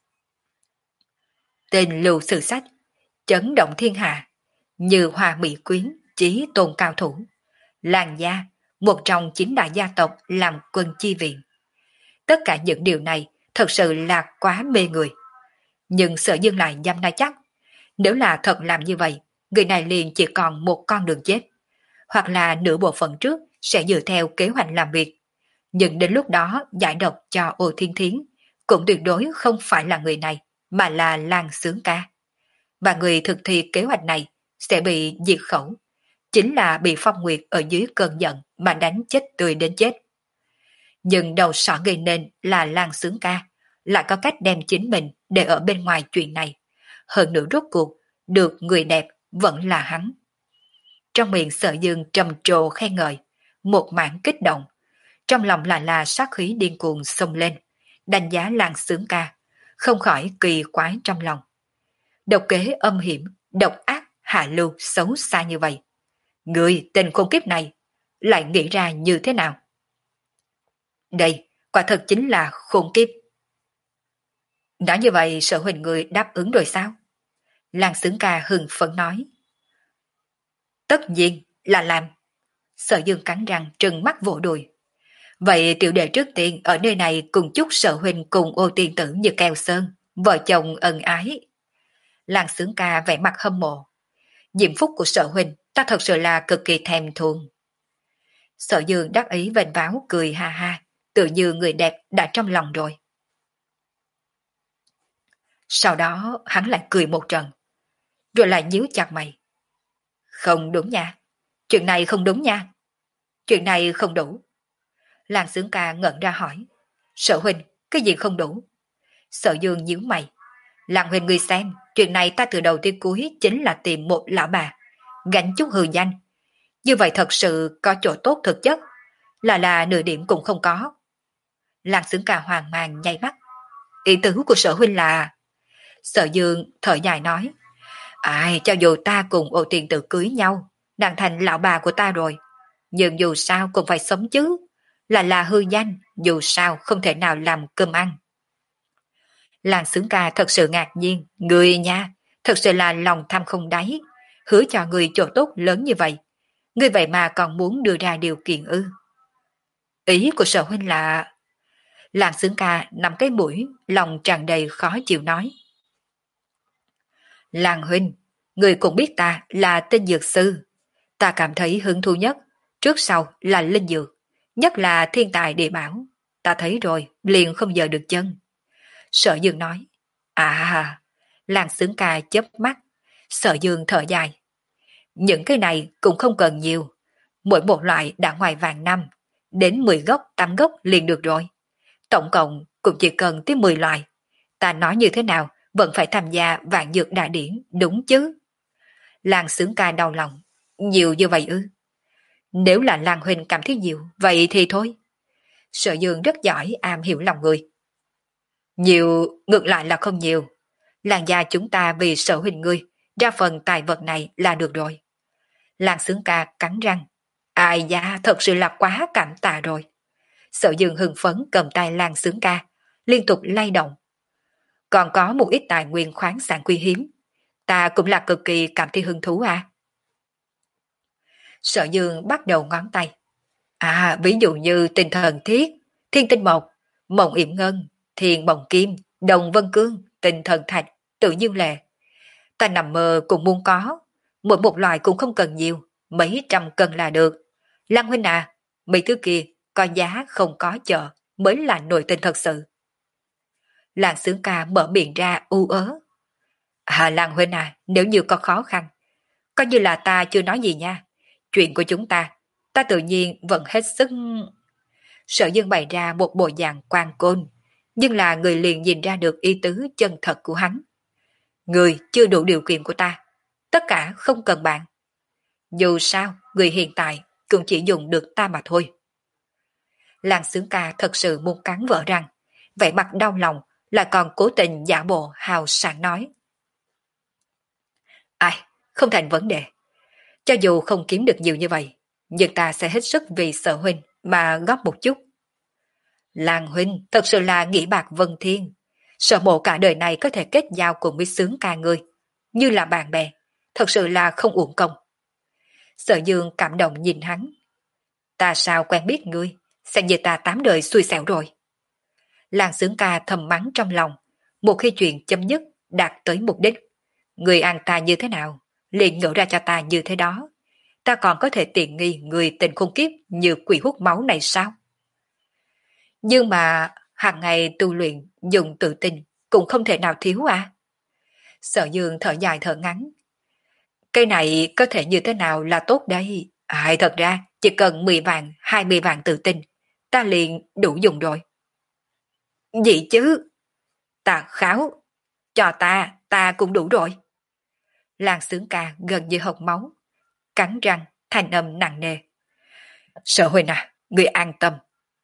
Tên lưu sử sách, chấn động thiên hạ, như Hoa Mỹ Quyến, chí tôn cao thủ. Làng gia, một trong chín đại gia tộc làm quân chi viện. Tất cả những điều này thật sự là quá mê người. Nhưng Sở Dương lại dám nói chắc, nếu là thật làm như vậy, người này liền chỉ còn một con đường chết, hoặc là nửa bộ phận trước sẽ dựa theo kế hoạch làm việc. Nhưng đến lúc đó giải độc cho Ô Thiên Thiến cũng tuyệt đối không phải là người này, mà là Làng Sướng Ca. Và người thực thi kế hoạch này sẽ bị diệt khẩu, chính là bị Phong Nguyệt ở dưới cơn giận mà đánh chết tươi đến chết. Nhưng đầu sỏ gây nên là Làng Sướng Ca lại có cách đem chính mình để ở bên ngoài chuyện này. Hơn nữa rốt cuộc, được người đẹp vẫn là hắn. Trong miệng Sở Dương trầm trồ khen ngợi, một mảng kích động. Trong lòng lại là sát khí điên cuồng xông lên, đánh giá Làng Sướng Ca, không khỏi kỳ quái trong lòng. Độc kế âm hiểm, độc ác, hạ lưu, xấu xa như vậy. Người tên khốn kiếp này lại nghĩ ra như thế nào? Đây, quả thật chính là khốn kiếp. Nói như vậy Sở huynh người đáp ứng rồi sao? Làng Sướng Ca hừng phấn nói. Tất nhiên là làm. Sở Dương cắn răng trừng mắt vỗ đùi. Vậy tiểu đệ trước tiên ở nơi này cùng chúc Sở huynh cùng Ô tiên tử như keo sơn, vợ chồng ân ái. Làng Sướng Ca vẻ mặt hâm mộ. Diễm phúc của Sở huynh ta thật sự là cực kỳ thèm thuồng. Sở Dương đắc ý vênh váo cười ha ha, tự như người đẹp đã trong lòng rồi. Sau đó hắn lại cười một trận, rồi lại nhíu chặt mày. Không đúng nha, chuyện này không đúng nha, chuyện này không đủ. Làng Sướng Ca ngẩn ra hỏi, Sở huynh, cái gì không đủ? Sở Dương nhíu mày, Làng huynh người xem, chuyện này ta từ đầu tới cuối chính là tìm một lão bà, gánh chút hư danh. Như vậy thật sự có chỗ tốt thực chất, là là nửa điểm cũng không có. Làng Sướng Ca hoàng mang nháy mắt. Ý tứ của Sở huynh là... Sở Dương thở dài nói, ai cho dù ta cùng Ô tiên tử cưới nhau, nàng thành lão bà của ta rồi. Nhưng dù sao cũng phải sống chứ. Là là hư danh, dù sao không thể nào làm cơm ăn. Làng Xướng Ca thật sự ngạc nhiên, người nha, thật sự là lòng tham không đáy, hứa cho người chỗ tốt lớn như vậy. Người vậy mà còn muốn đưa ra điều kiện ư. Ý của sở huynh là... Làng Xướng Ca nằm cái mũi, lòng tràn đầy khó chịu nói. Làng huynh, người cũng biết ta là tên dược sư. Ta cảm thấy hứng thú nhất, trước sau là linh dược, nhất là thiên tài địa bảo. Ta thấy rồi, liền không giờ được chân. Sở Dương nói. À, Làng Xướng Ca chớp mắt. Sở Dương thở dài. Những cái này cũng không cần nhiều. Mỗi một loại đã ngoài vàng năm. Đến mười gốc, tám gốc liền được rồi. Tổng cộng cũng chỉ cần tới mười loại. Ta nói như thế nào vẫn phải tham gia vạn dược đại điển, đúng chứ? Làng Xướng Ca đau lòng. Nhiều như vậy ư? Nếu là Làng huynh cảm thấy nhiều, vậy thì thôi. Sở Dương rất giỏi am hiểu lòng người. Nhiều ngược lại là không nhiều. Làng gia chúng ta vì sở huynh ngươi, ra phần tài vật này là được rồi. Làng Xướng Ca cắn răng. Ai da, thật sự là quá cảm tạ rồi. Sở Dương hưng phấn cầm tay Làng Xướng Ca, liên tục lay động. Còn có một ít tài nguyên khoáng sản quý hiếm. Ta cũng là cực kỳ cảm thấy hứng thú à. Sở Dương bắt đầu ngón tay. À, ví dụ như tinh thần thiết, thiên tinh mộc, mộng yểm ngân, thiên bồng kim, đồng vân cương, tinh thần thạch, tự nhiên lệ. Ta nằm mơ cũng muốn có, mỗi một loại cũng không cần nhiều, mấy trăm cân là được. Lăng huynh à, mấy thứ kia có giá không có chợ mới là nội tình thật sự. Làng Xướng Ca mở miệng ra u ớ. À Làng huynh à, nếu như có khó khăn, coi như là ta chưa nói gì nha. Chuyện của chúng ta, ta tự nhiên vẫn hết sức... Sở Dương bày ra một bộ dạng quan côn, nhưng là người liền nhìn ra được ý tứ chân thật của hắn. Người chưa đủ điều kiện của ta, tất cả không cần bạn. Dù sao, người hiện tại cũng chỉ dùng được ta mà thôi. Làng Xướng Ca thật sự muốn cắn vỡ răng, vẻ mặt đau lòng lại còn cố tình giả bộ hào sảng nói. Ai, không thành vấn đề. Cho dù không kiếm được nhiều như vậy, nhưng ta sẽ hết sức vì Sở huynh mà góp một chút. Làng huynh thật sự là nghĩ bạc vân thiên. Sở mộ cả đời này có thể kết giao cùng với Xướng Ca ngươi, như là bạn bè, thật sự là không uổng công. Sở Dương cảm động nhìn hắn. Ta sao quen biết ngươi, xem như ta tám đời xui xẻo rồi. Làng Xướng Ca thầm mắng trong lòng, một khi chuyện chấm dứt đạt tới mục đích, người ăn ta như thế nào, liền ngỡ ra cho ta như thế đó. Ta còn có thể tiện nghi người tình khôn kiếp như quỷ hút máu này sao? Nhưng mà hàng ngày tu luyện dùng tự tin cũng không thể nào thiếu à? Sở Dương thở dài thở ngắn. Cái này có thể như thế nào là tốt đây? À, thật ra chỉ cần mười vạn, hai mươi vạn tự tin, ta liền đủ dùng rồi. Gì chứ? Ta kháo, cho ta, ta cũng đủ rồi. Làng Xướng Ca gần như hộc máu, cắn răng, thanh âm nặng nề. Sở huynh à, người an tâm.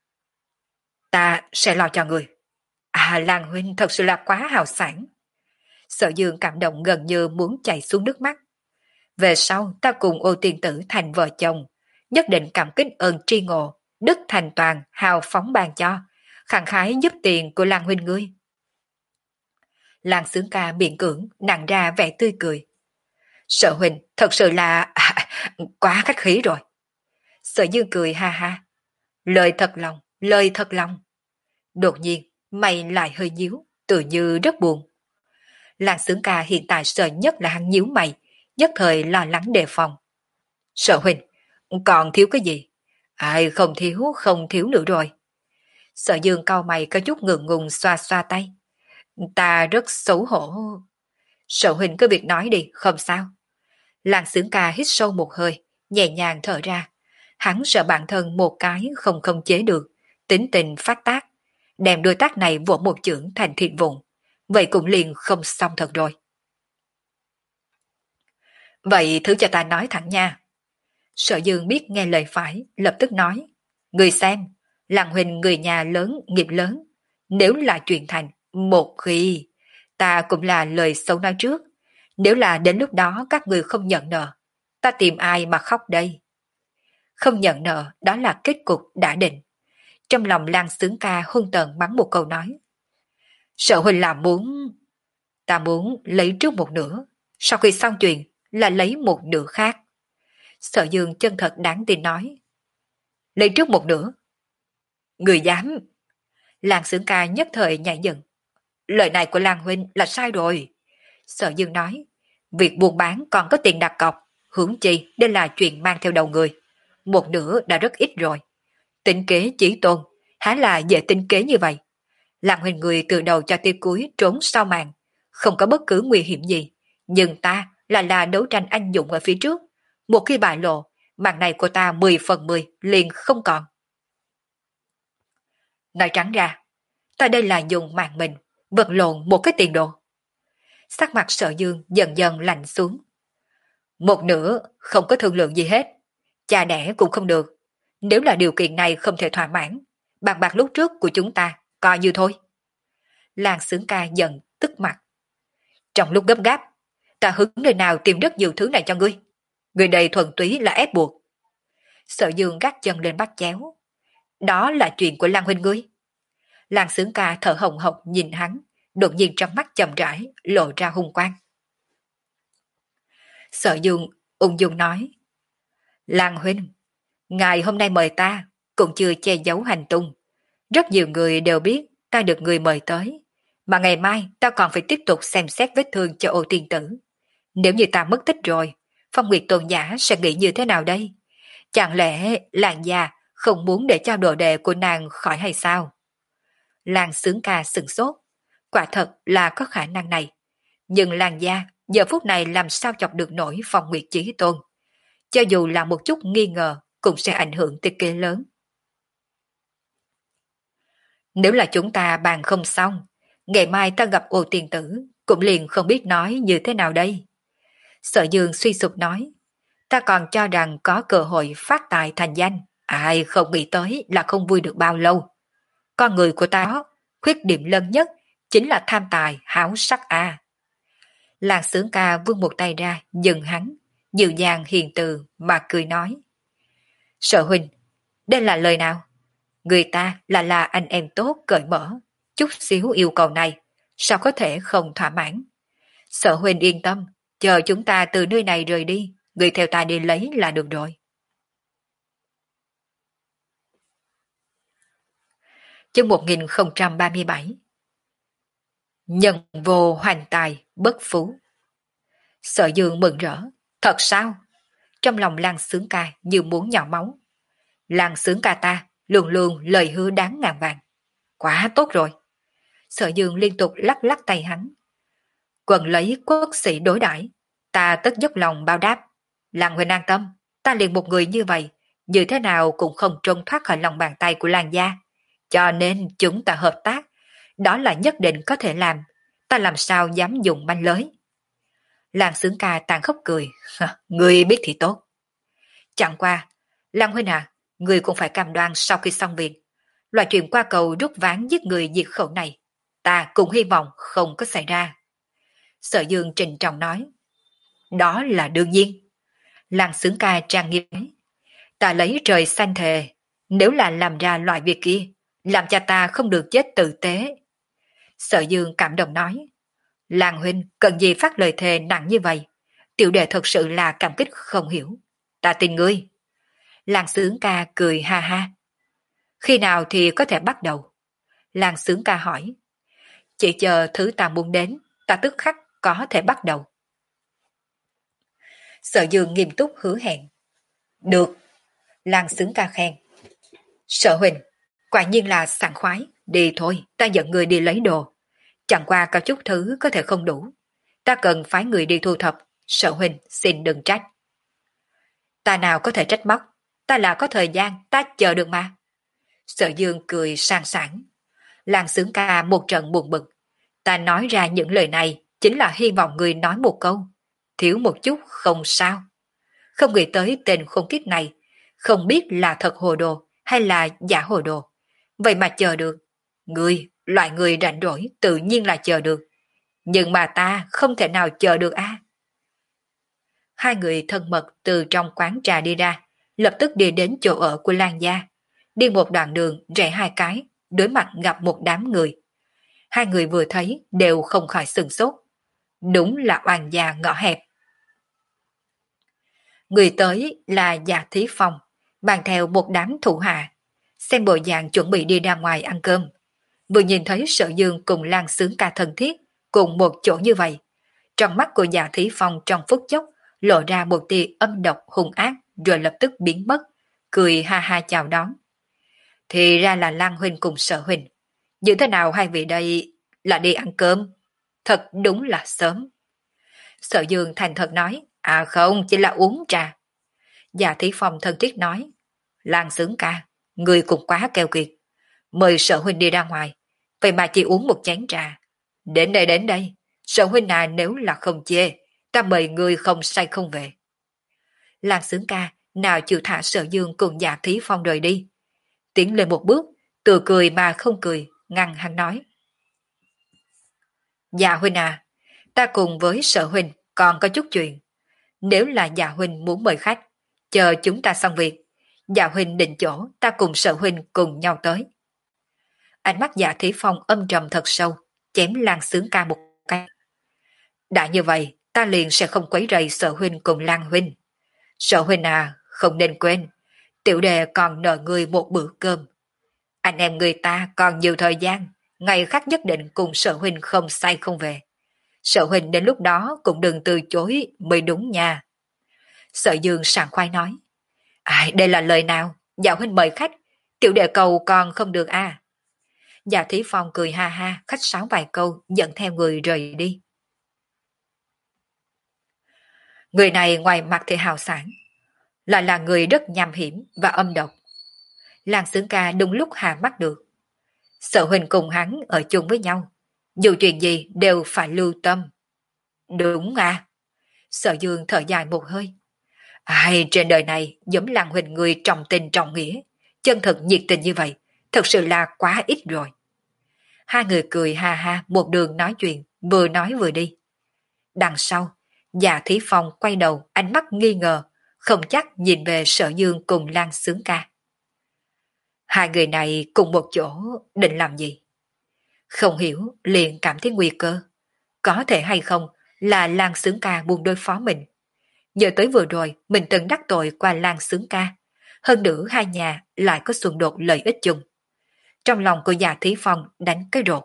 Ta sẽ lo cho người. À, Làng huynh thật sự là quá hào sảng. Sở Dương cảm động gần như muốn chảy xuống nước mắt. Về sau ta cùng Ô Tiên Tử thành vợ chồng, nhất định cảm kích ơn tri ngộ, đức thành toàn, hào phóng ban cho, khẳng khái giúp tiền của Làng huynh ngươi. Làng Xướng Ca miệng cưỡng, nặng ra vẻ tươi cười. Sở huynh thật sự là à, quá khách khí rồi. Sở Dương cười ha ha. Lời thật lòng, lời thật lòng. Đột nhiên, mày lại hơi nhíu, tự như rất buồn. Làng Xướng Ca hiện tại sợ nhất là hắn nhíu mày, nhất thời lo lắng đề phòng. Sở huynh, còn thiếu cái gì? Ai không thiếu, không thiếu nữa rồi. Sở Dương cau mày có chút ngượng ngùng xoa xoa tay. Ta rất xấu hổ. Sở huynh cứ việc nói đi, không sao. Làng Xướng Ca hít sâu một hơi, nhẹ nhàng thở ra. Hắn sợ bản thân một cái không khống chế được, tính tình phát tác, đem đôi tác này vỗ một chưởng thành thịt vụn. Vậy cũng liền không xong thật rồi. Vậy thứ cho ta nói thẳng nha. Sở Dương biết nghe lời phải, lập tức nói. Người xem, Làng huynh người nhà lớn, nghiệp lớn. Nếu là chuyện thành, một khi, ta cũng là lời xấu nói trước. Nếu là đến lúc đó các người không nhận nợ, ta ta tìm ai mà khóc đây? Không nhận nợ, đó là kết cục đã định. Trong lòng Lan Sướng Ca hung tợn bắn một câu nói. Sợ huynh là muốn... Ta muốn lấy trước một nửa, sau khi xong chuyện là lấy một nửa khác. Sở Dương chân thật đáng tin nói. Lấy trước một nửa. Người dám. Lan Sướng Ca nhất thời nhảy dựng. Lời này của Lan huynh là sai rồi. Sở Dương nói. Việc buôn bán còn có tiền đặt cọc. Huống chi đây là chuyện mang theo đầu người. Một nửa đã rất ít rồi. Tính kế chỉ tôn, há là dễ tính kế như vậy. Lan huynh người từ đầu cho tới cuối trốn sau màn, không có bất cứ nguy hiểm gì. Nhưng ta là là đấu tranh anh dũng ở phía trước. Một khi bại lộ, mạng này của ta mười phần mười liền không còn. Nói trắng ra, ta đây là dùng mạng mình, vật lộn một cái tiền đồ. Sắc mặt Sở Dương dần dần lạnh xuống. Một nửa không có thương lượng gì hết. Cha đẻ cũng không được. Nếu là điều kiện này không thể thỏa mãn, bàn bạc lúc trước của chúng ta coi như thôi. Lan Sướng Ca giận tức mặt. Trong lúc gấp gáp, ta hứng nơi nào tìm rất nhiều thứ này cho ngươi. Người đây thuần túy là ép buộc. Sở Dương gác chân lên bắt chéo. Đó là chuyện của Lan huynh ngươi. Lan Sướng Ca thở hồng hộc nhìn hắn, đột nhiên trong mắt chậm rãi lộ ra hung quang. Sở Dương ung dung nói. Lan huynh, ngài hôm nay mời ta cũng chưa che giấu hành tung. Rất nhiều người đều biết ta được người mời tới, mà ngày mai ta còn phải tiếp tục xem xét vết thương cho Ô tiên tử. Nếu như ta mất tích rồi, Phong Nguyệt tôn giả sẽ nghĩ như thế nào đây? Chẳng lẽ Lan gia không muốn để cho đồ đệ của nàng khỏi hay sao? Lan Sướng Ca sừng sốt, quả thật là có khả năng này. Nhưng Lan gia giờ phút này làm sao chọc được nổi Phong Nguyệt Chí Tôn? Cho dù là một chút nghi ngờ cũng sẽ ảnh hưởng tới kế lớn. Nếu là chúng ta bàn không xong, ngày mai ta gặp Ô tiên tử cũng liền không biết nói như thế nào đây. Sở Dương suy sụp nói, ta còn cho rằng có cơ hội phát tài thành danh, ai không nghĩ tới là không vui được bao lâu. Con người của ta, khuyết điểm lớn nhất chính là tham tài háo sắc a. À. Lan Sướng Ca vươn một tay ra, dừng hắn, dịu dàng hiền từ mà cười nói. Sở huynh, đây là lời nào? Người ta là là anh em tốt cởi mở, chút xíu yêu cầu này, sao có thể không thỏa mãn? Sở huynh yên tâm, chờ chúng ta từ nơi này rời đi, người theo ta đi lấy là được rồi. Chương một nghìn không trăm ba mươi bảy. Nhân vô hoành tài, bất phú. Sở Dương mừng rỡ, thật sao? Trong lòng Lan Sướng Ca như muốn nhỏ máu. Lan Sướng Ca ta luôn luôn lời hứa đáng ngàn vàng. Quá tốt rồi. Sở Dương liên tục lắc lắc tay hắn. Quần lấy quốc sĩ đối đãi, ta tất dốc lòng bao đáp. Lan huynh an tâm, ta liền một người như vậy, như thế nào cũng không trốn thoát khỏi lòng bàn tay của Lan gia. Cho nên chúng ta hợp tác, đó là nhất định có thể làm, ta làm sao dám dùng manh lưới. Lan Sướng Ca tàn khốc cười, người biết thì tốt. Chẳng qua, Lan huynh à, người cũng phải cam đoan sau khi xong việc, loại chuyện qua cầu rút ván giết người diệt khẩu này, ta cũng hy vọng không có xảy ra. Sở Dương trịnh trọng nói, đó là đương nhiên. Lan Sướng Ca trang nghiêm, ta lấy trời xanh thề, nếu là làm ra loại việc kia, làm cho ta không được chết tử tế. Sở Dương cảm động nói, Lan huynh cần gì phát lời thề nặng như vậy, tiểu đệ thật sự là cảm kích không hiểu. Ta tin ngươi. Lan Sướng Ca cười ha ha. Khi nào thì có thể bắt đầu? Lan Sướng Ca hỏi. Chỉ chờ thứ ta muốn đến, ta tức khắc có thể bắt đầu. Sở Dương nghiêm túc hứa hẹn. Được. Lan Sướng Ca khen. Sở huynh, quả nhiên là sảng khoái. Đi thôi, ta dẫn người đi lấy đồ. Chẳng qua có chút thứ có thể không đủ. Ta cần phái người đi thu thập. Sở huynh xin đừng trách. Ta nào có thể trách móc. Ta là có thời gian, ta chờ được mà. Sở Dương cười sang sảng. Lan Sướng Ca một trận buồn bực. Ta nói ra những lời này chính là hy vọng người nói một câu. Thiếu một chút không sao. Không nghĩ tới tên khốn kiếp này, không biết là thật hồ đồ hay là giả hồ đồ. Vậy mà chờ được. Người, loại người rảnh rỗi tự nhiên là chờ được. Nhưng mà ta không thể nào chờ được a. À? Hai người thân mật từ trong quán trà đi ra, lập tức đi đến chỗ ở của Lan gia. Đi một đoạn đường rẽ hai cái, đối mặt gặp một đám người. Hai người vừa thấy đều không khỏi sửng sốt. Đúng là oan gia ngõ hẹp. Người tới là Dạ Thí Phong, mang theo một đám thủ hạ, xem bộ dạng chuẩn bị đi ra ngoài ăn cơm. Vừa nhìn thấy Sở Dương cùng Lan Sướng Ca thân thiết, cùng một chỗ như vậy. Trong mắt của Dạ Thí Phong trong phút chốc, lộ ra một tia âm độc hung ác rồi lập tức biến mất, cười ha ha chào đón. Thì ra là Lan Huynh cùng Sở Huynh. Như thế nào hai vị đây là đi ăn cơm? Thật đúng là sớm. Sở Dương thành thật nói, à không, chỉ là uống trà. Dạ Thí Phong thân thiết nói, Lan Sướng Ca, người cũng quá keo kiệt. Mời Sở Huynh đi ra ngoài, vậy mà chỉ uống một chén trà. Đến đây đến đây, Sở Huynh à, nếu là không chê, ta mời người không say không về. Lan Sướng Ca nào chịu thả Sở Dương cùng Dạ Thí Phong rời đi. Tiến lên một bước, tự cười mà không cười, ngăn hắn nói. Dạ Huynh à, ta cùng với Sở Huynh còn có chút chuyện. Nếu là Dạ Huynh muốn mời khách, chờ chúng ta xong việc, Dạ Huynh định chỗ, ta cùng Sở Huynh cùng nhau tới. Ánh mắt Dạ Thí Phong âm trầm thật sâu, chém Lan Sướng Ca một cái. Đã như vậy, ta liền sẽ không quấy rầy Sở Huynh cùng Lan Huynh. Sở Huynh à, không nên quên, tiểu đệ còn nợ người một bữa cơm. Anh em người ta còn nhiều thời gian, ngày khác nhất định cùng Sở Huynh không say không về. Sở Huynh đến lúc đó cũng đừng từ chối mới đúng nha. Sở Dương sảng khoái nói. Ai, đây là lời nào? Dạ Huynh mời khách, tiểu đệ cầu còn không được à. Dạ Thí Phong cười ha ha, khách sáo vài câu, dẫn theo người rời đi. Người này ngoài mặt thì hào sản, lại là người rất nham hiểm và âm độc. Lan Sướng Ca đúng lúc hạ mắt được. Sở Huynh cùng hắn ở chung với nhau, dù chuyện gì đều phải lưu tâm. Đúng à? Sở Dương thở dài một hơi. Ai, trên đời này giống Lan Huynh người trọng tình trọng nghĩa, chân thực nhiệt tình như vậy, thật sự là quá ít rồi. Hai người cười ha ha một đường nói chuyện, vừa nói vừa đi. Đằng sau, Dạ Thí Phong quay đầu, ánh mắt nghi ngờ, không chắc nhìn về Sở Dương cùng Lan Sướng Ca. Hai người này cùng một chỗ định làm gì? Không hiểu, liền cảm thấy nguy cơ. Có thể hay không là Lan Sướng Ca buông đối phó mình. Nhớ tới vừa rồi mình từng đắc tội qua Lan Sướng Ca, hơn nữa hai nhà lại có xung đột lợi ích chung. Trong lòng của Dạ Thí Phong đánh cái rột.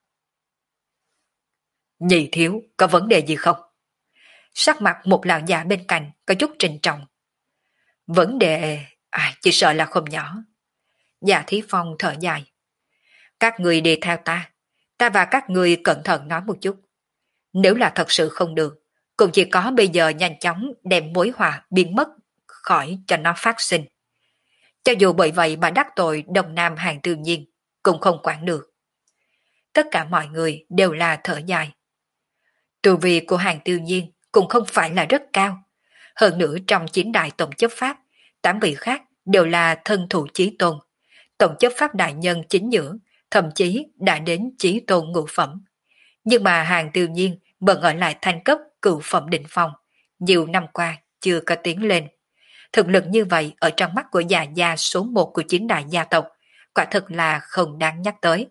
Nhị thiếu, có vấn đề gì không? Sắc mặt một lão già bên cạnh có chút trịnh trọng. Vấn đề, à, chỉ sợ là không nhỏ. Dạ Thí Phong thở dài. Các người đi theo ta, ta và các người cẩn thận nói một chút. Nếu là thật sự không được, cũng chỉ có bây giờ nhanh chóng đem mối họa biến mất khỏi cho nó phát sinh. Cho dù bởi vậy mà đắc tội Đông Nam Hàng Tư Nhiên, cũng không quản được. Tất cả mọi người đều là thở dài. Tu vi của Hàng Tư Nhiên cũng không phải là rất cao. Hơn nữa trong chín đại tổng chấp pháp, tám vị khác đều là thân thủ chí tôn. Tổng chấp pháp đại nhân chính giữa, thậm chí đã đến chí tôn ngũ phẩm. Nhưng mà Hàng Tư Nhiên vẫn ở lại thanh cấp cửu phẩm đỉnh phong, nhiều năm qua chưa có tiến lên. Thực lực như vậy ở trong mắt của già gia số một của chín đại gia tộc, quả thực là không đáng nhắc tới.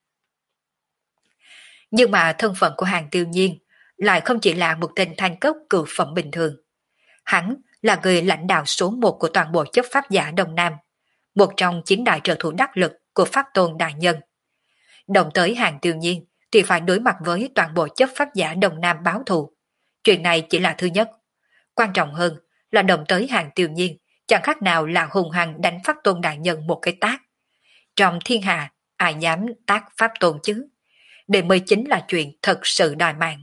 Nhưng mà thân phận của Hàng Tiêu Nhiên lại không chỉ là một tên thanh cấp cửu phẩm bình thường. Hắn là người lãnh đạo số một của toàn bộ chấp pháp giả Đông Nam, một trong chín đại trợ thủ đắc lực của Pháp Tôn Đại Nhân. Đồng tới Hàng Tiêu Nhiên thì phải đối mặt với toàn bộ chấp pháp giả Đông Nam báo thù. Chuyện này chỉ là thứ nhất. Quan trọng hơn là đồng tới Hàng Tiêu Nhiên chẳng khác nào là hùng hăng đánh Pháp Tôn Đại Nhân một cái tát. Trong thiên hạ, ai dám tác Pháp Tôn chứ? Đây mới chính là chuyện thật sự đòi mạng.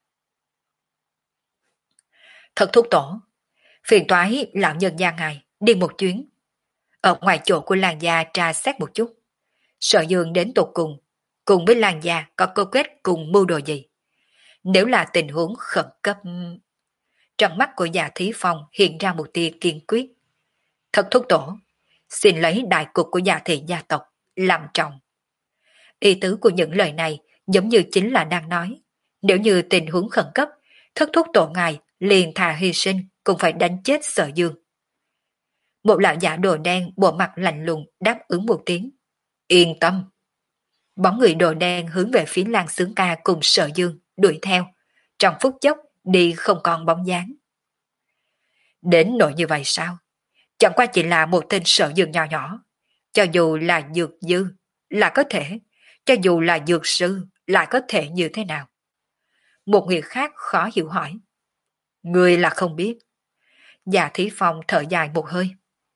Thật thúc tổ, phiền toái lão nhân gia ngài đi một chuyến. Ở ngoài chỗ của làng gia tra xét một chút. Sở Dương đến tột cùng, cùng với làng gia có câu kết cùng mưu đồ gì? Nếu là tình huống khẩn cấp... Trong mắt của Dạ Thí Phong hiện ra một tia kiên quyết. Thật thúc tổ, xin lấy đại cục của Dạ Thị gia tộc làm trọng. Ý tứ của những lời này giống như chính là đang nói, nếu như tình huống khẩn cấp, thất thúc tổ ngài liền thà hy sinh cũng phải đánh chết Sở Dương. Một lão giả đồ đen bộ mặt lạnh lùng đáp ứng một tiếng. Yên tâm. Bóng người đồ đen hướng về phía Lan Sướng Ca cùng Sở Dương đuổi theo. Trong phút chốc đi không còn bóng dáng. Đến nỗi như vậy sao? Chẳng qua chỉ là một tên Sở Dương nhỏ nhỏ. Cho dù là dược dư là có thể, cho dù là dược sư lại có thể như thế nào? Một người khác khó hiểu hỏi. Người là không biết. Dạ Thí Phong thở dài một hơi.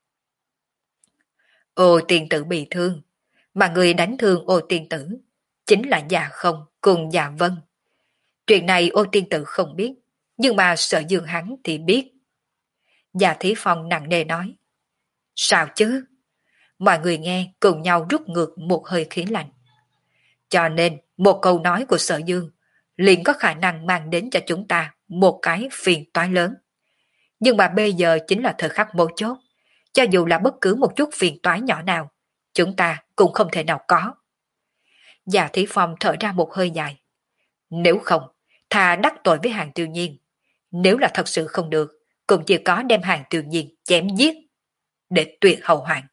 Ô tiên tử bị thương, mà người đánh thương ô tiên tử chính là Dạ Không cùng Dạ Vân. Chuyện này ô tiên tử không biết, nhưng mà Sở Dương hắn thì biết. Dạ Thí Phong nặng nề nói. Sao chứ? Mọi người nghe cùng nhau rút ngược một hơi khí lạnh. Cho nên một câu nói của Sở Dương liền có khả năng mang đến cho chúng ta một cái phiền toái lớn. Nhưng mà bây giờ chính là thời khắc mấu chốt. Cho dù là bất cứ một chút phiền toái nhỏ nào, chúng ta cũng không thể nào có. Dạ Thí Phong thở ra một hơi dài. Nếu không, thà đắc tội với Hàng Tiêu Nhiên. Nếu là thật sự không được, cũng chỉ có đem Hàng Tiêu Nhiên chém giết để tuyệt hậu hoạn.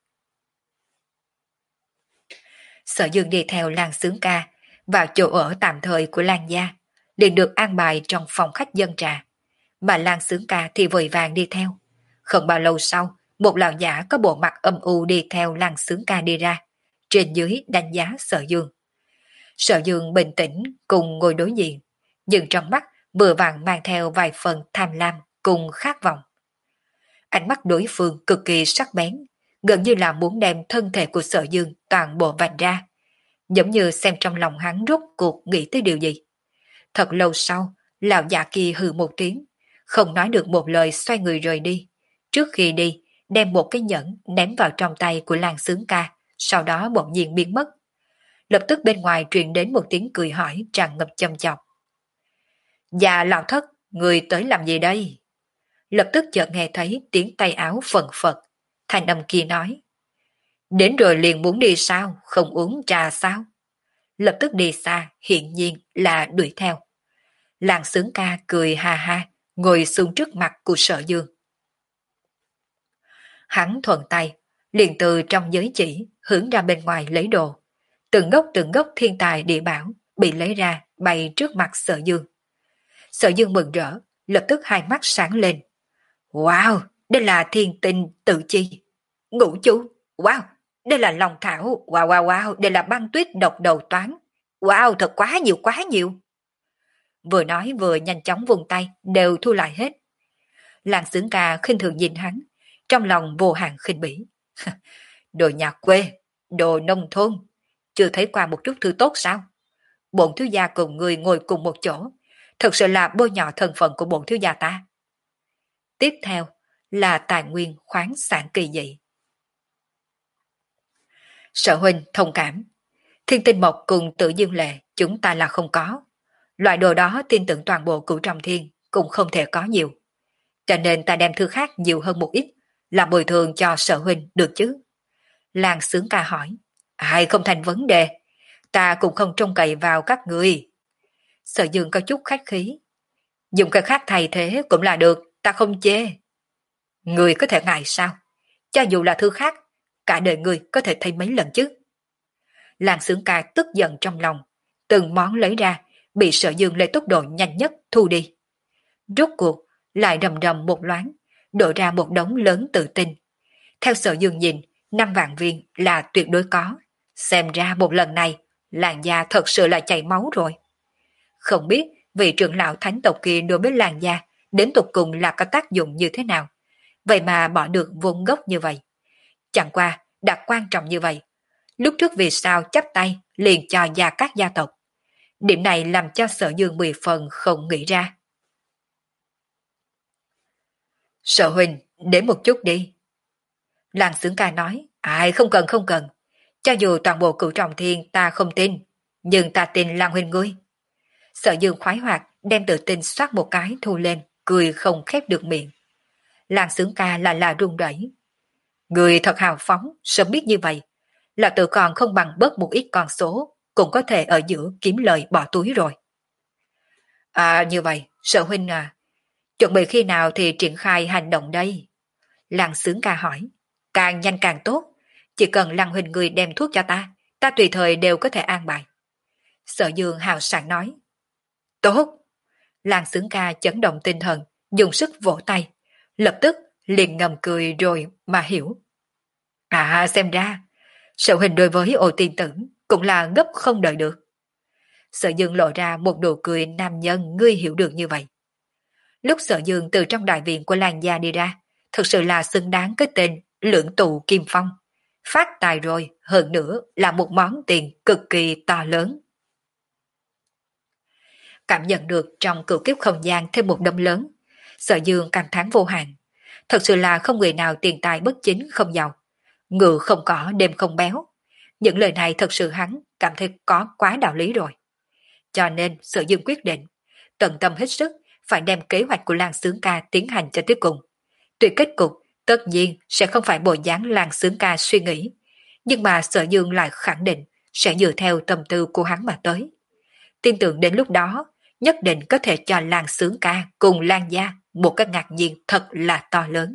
Sở Dương đi theo Lan Sướng Ca vào chỗ ở tạm thời của Lan gia, liền được an bài trong phòng khách dân trà, mà Lan Sướng Ca thì vội vàng đi theo. Không bao lâu sau, một lão giả có bộ mặt âm u đi theo Lan Sướng Ca đi ra, trên dưới đánh giá Sở Dương. Sở Dương bình tĩnh cùng ngồi đối diện, nhưng trong mắt vừa vàng mang theo vài phần tham lam cùng khát vọng. Ánh mắt đối phương cực kỳ sắc bén, gần như là muốn đem thân thể của Sở Dương toàn bộ vạch ra, giống như xem trong lòng hắn rốt cuộc nghĩ tới điều gì. Thật lâu sau, lão già kia hừ một tiếng, không nói được một lời xoay người rời đi. Trước khi đi, đem một cái nhẫn ném vào trong tay của Lan Sướng Ca, sau đó bỗng nhiên biến mất. Lập tức bên ngoài truyền đến một tiếng cười hỏi tràn ngập châm chọc. Dạ lão thất, người tới làm gì đây? Lập tức chợt nghe thấy tiếng tay áo phần phật. Thanh âm kia nói. Đến rồi liền muốn đi sao, không uống trà sao? Lập tức đi xa, hiện nhiên là đuổi theo. Lan Sướng Ca cười ha ha, ngồi xuống trước mặt của Sở Dương. Hắn thuận tay, liền từ trong giới chỉ hướng ra bên ngoài lấy đồ. Từng gốc từng gốc thiên tài địa bảo bị lấy ra bay trước mặt Sở Dương. Sở Dương mừng rỡ, lập tức hai mắt sáng lên. Wow, đây là thiên tinh tự chi. Ngũ chú, wow, đây là lòng thảo, wow wow wow, đây là băng tuyết độc đầu toán. Wow, thật quá nhiều quá nhiều. Vừa nói vừa nhanh chóng vùng tay, đều thu lại hết. Lan Sướng Ca khinh thường nhìn hắn, trong lòng vô hạn khinh bỉ. Đồ nhà quê, đồ nông thôn, chưa thấy qua một chút thứ tốt sao? Bổn thiếu gia cùng người ngồi cùng một chỗ, thật sự là bôi nhọ thân phận của bổn thiếu gia ta. Tiếp theo là tài nguyên khoáng sản kỳ dị. Sở huynh thông cảm, thiên tinh mộc cùng tự dương lệ chúng ta là không có. Loại đồ đó tin tưởng toàn bộ cửu trọng thiên cũng không thể có nhiều. Cho nên ta đem thứ khác nhiều hơn một ít, là bồi thường cho Sở huynh được chứ? Lan Sướng Ca hỏi. Ai không thành vấn đề, ta cũng không trông cậy vào các người. Sở Dương có chút khách khí. Dùng cái khác thay thế cũng là được, ta không chê. Người có thể ngại sao? Cho dù là thứ khác, cả đời người có thể thấy mấy lần chứ? Lan Sướng Ca tức giận trong lòng, từng món lấy ra, bị Sở Dương lấy tốc độ nhanh nhất thu đi. Rốt cuộc, lại rầm rầm một loáng, đổ ra một đống lớn tự tin. Theo Sở Dương nhìn, năm vạn viên là tuyệt đối có. Xem ra một lần này, làn da thật sự là chảy máu rồi. Không biết vị trưởng lão thánh tộc kia đối với làn da đến tục cùng là có tác dụng như thế nào. Vậy mà bỏ được vốn gốc như vậy. Chẳng qua, đặc quan trọng như vậy. Lúc trước vì sao chắp tay liền cho gia các gia tộc. Điểm này làm cho Sở Dương mười phần không nghĩ ra. Sở huynh, đến một chút đi. Lan Sướng Ca nói, ai không cần không cần. Cho dù toàn bộ cửu trọng thiên ta không tin, nhưng ta tin Lan huynh ngươi. Sở Dương khoái hoạt đem tự tin xoát một cái thu lên, cười không khép được miệng. Lan Sướng Ca là là run rẩy. Người thật hào phóng, sớm biết như vậy, là tự còn không bằng bớt một ít con số, cũng có thể ở giữa kiếm lời bỏ túi rồi. À như vậy, Sở huynh à, Chuẩn bị khi nào thì triển khai hành động đây? Lăng Sướng Ca hỏi. Càng nhanh càng tốt. Chỉ cần Lăng huynh người đem thuốc cho ta, ta tùy thời đều có thể an bài. Sở Dương hào sảng nói. Tốt! Lăng Sướng Ca chấn động tinh thần, dùng sức vỗ tay. Lập tức liền ngầm cười rồi mà hiểu. À xem ra, Sở huynh đối với Ô Tiên Tử cũng là gấp không đợi được. Sở Dương lộ ra một nụ cười nam nhân ngươi hiểu được như vậy. Lúc Sở Dương từ trong đại viện của Lan gia đi ra, thực sự là xứng đáng cái tên Lưỡng Tụ Kim Phong. Phát tài rồi, hơn nữa là một món tiền cực kỳ to lớn. Cảm nhận được trong cửu kiếp không gian thêm một đống lớn, Sở Dương cảm thán vô hạn. Thật sự là không người nào tiền tài bất chính không giàu. Ngự không có đêm không béo. Những lời này thật sự hắn cảm thấy có quá đạo lý rồi. Cho nên Sở Dương quyết định tận tâm hết sức phải đem kế hoạch của Lan Sướng Ca tiến hành cho tới cùng. Tuy kết cục tất nhiên sẽ không phải bộ dáng Lan Sướng Ca suy nghĩ, nhưng mà Sở Dương lại khẳng định sẽ dựa theo tâm tư của hắn mà tới. Tin tưởng đến lúc đó nhất định có thể cho Lan Sướng Ca cùng Lan gia một cái ngạc nhiên thật là to lớn.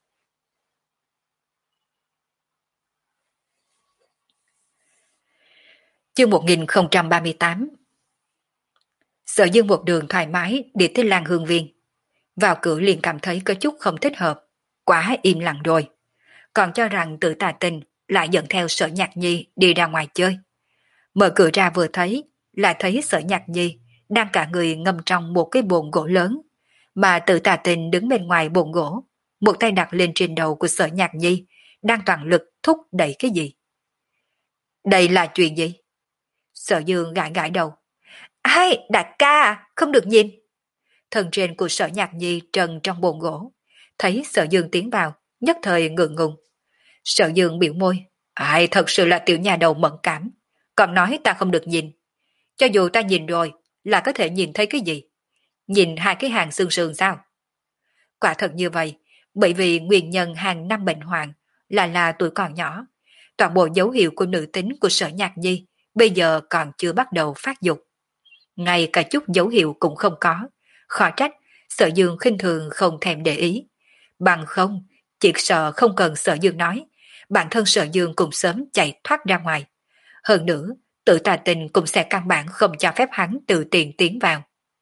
Chương một nghìn không trăm ba mươi tám. Sở Dương một đường thoải mái đi tới Lan Hương Viên. Vào cửa liền cảm thấy có chút không thích hợp, quá im lặng rồi. Còn cho rằng Tử Tà Tình lại dẫn theo Sở Nhạc Nhi đi ra ngoài chơi. Mở cửa ra vừa thấy, lại thấy Sở Nhạc Nhi đang cả người ngâm trong một cái bồn gỗ lớn, mà Tử Tà Tình đứng bên ngoài bồn gỗ, một tay đặt lên trên đầu của Sở Nhạc Nhi, đang toàn lực thúc đẩy cái gì. Đây là chuyện gì? Sở Dương gãi gãi đầu. Ai, đại ca, không được nhìn. Thân trên của Sở Nhạc Nhi trần trong bồn gỗ, thấy Sở Dương tiến vào, nhất thời ngượng ngùng. Sở Dương biểu môi. Ai, thật sự là tiểu nhà đầu mẫn cảm, còn nói ta không được nhìn. Cho dù ta nhìn rồi, là có thể nhìn thấy cái gì? Nhìn hai cái hàng xương sườn sao? Quả thật như vậy, bởi vì nguyên nhân hàng năm bệnh hoạn là là tuổi còn nhỏ. Toàn bộ dấu hiệu của nữ tính của Sở Nhạc Nhi bây giờ còn chưa bắt đầu phát dục. Ngay cả chút dấu hiệu cũng không có, khó trách Sở Dương khinh thường không thèm để ý. Bằng không, chỉ sợ không cần Sở Dương nói, bản thân Sở Dương cũng sớm chạy thoát ra ngoài. Hơn nữa, Tử Tà Tình cũng sẽ căn bản không cho phép hắn tự tiện tiến vào.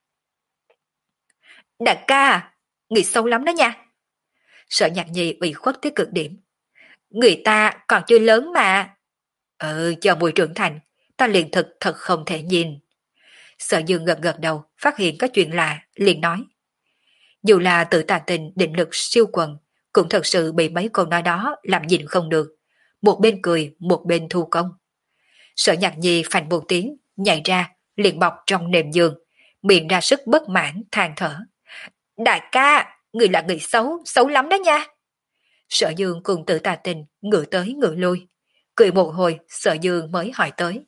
Đại ca, người xấu lắm đó nha. Sở Nhạc Nhi ủy khuất tới cực điểm. Người ta còn chưa lớn mà. Ừ, chờ mùi trưởng thành, ta liền thực thật không thể nhìn. Sở Dương gật gật đầu, phát hiện có chuyện lạ, liền nói. Dù là Tử Tà Tình định lực siêu quần, cũng thật sự bị mấy câu nói đó làm nhìn không được. Một bên cười, một bên thu công. Sở Nhạc Nhi phành một tiếng, nhảy ra, liền bọc trong nệm giường, miệng ra sức bất mãn, than thở. Đại ca, người là người xấu, xấu lắm đó nha. Sở Dương cùng Tử Tà Tình ngửa tới ngửa lui. Cười một hồi, Sở Dương mới hỏi tới.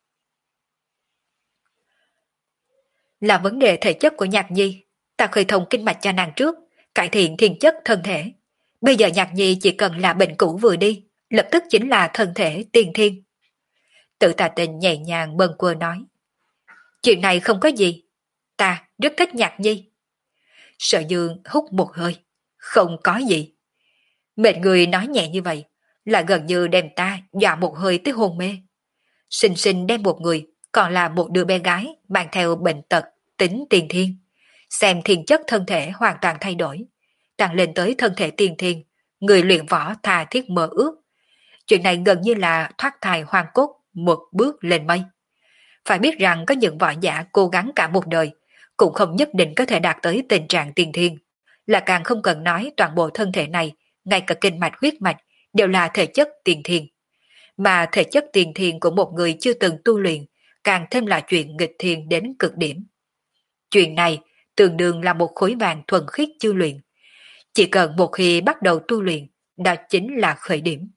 Là vấn đề thể chất của Nhạc Nhi, ta khơi thông kinh mạch cho nàng trước, cải thiện thiên chất thân thể. Bây giờ Nhạc Nhi chỉ cần là bệnh cũ vừa đi, lập tức chính là thân thể tiên thiên. Tử Tà Tình nhẹ nhàng bâng quơ nói. Chuyện này không có gì, ta rất thích Nhạc Nhi. Sở Dương hút một hơi. Không có gì. Mệt người nói nhẹ như vậy, là gần như đem ta dọa một hơi tới hôn mê. Sinh sinh đem một người, còn là một đứa bé gái mang theo bệnh tật, tính tiền thiên. Xem thiên chất thân thể hoàn toàn thay đổi, tăng lên tới thân thể tiền thiên, người luyện võ tha thiết mơ ước. Chuyện này gần như là thoát thai hoàn cốt, một bước lên mây. Phải biết rằng có những võ giả cố gắng cả một đời, cũng không nhất định có thể đạt tới tình trạng tiền thiên, là càng không cần nói toàn bộ thân thể này, ngay cả kinh mạch huyết mạch, đều là thể chất tiền thiên. Mà thể chất tiền thiên của một người chưa từng tu luyện, càng thêm là chuyện nghịch thiên đến cực điểm. Chuyện này tương đương là một khối vàng thuần khiết chưa luyện. Chỉ cần một khi bắt đầu tu luyện, đó chính là khởi điểm.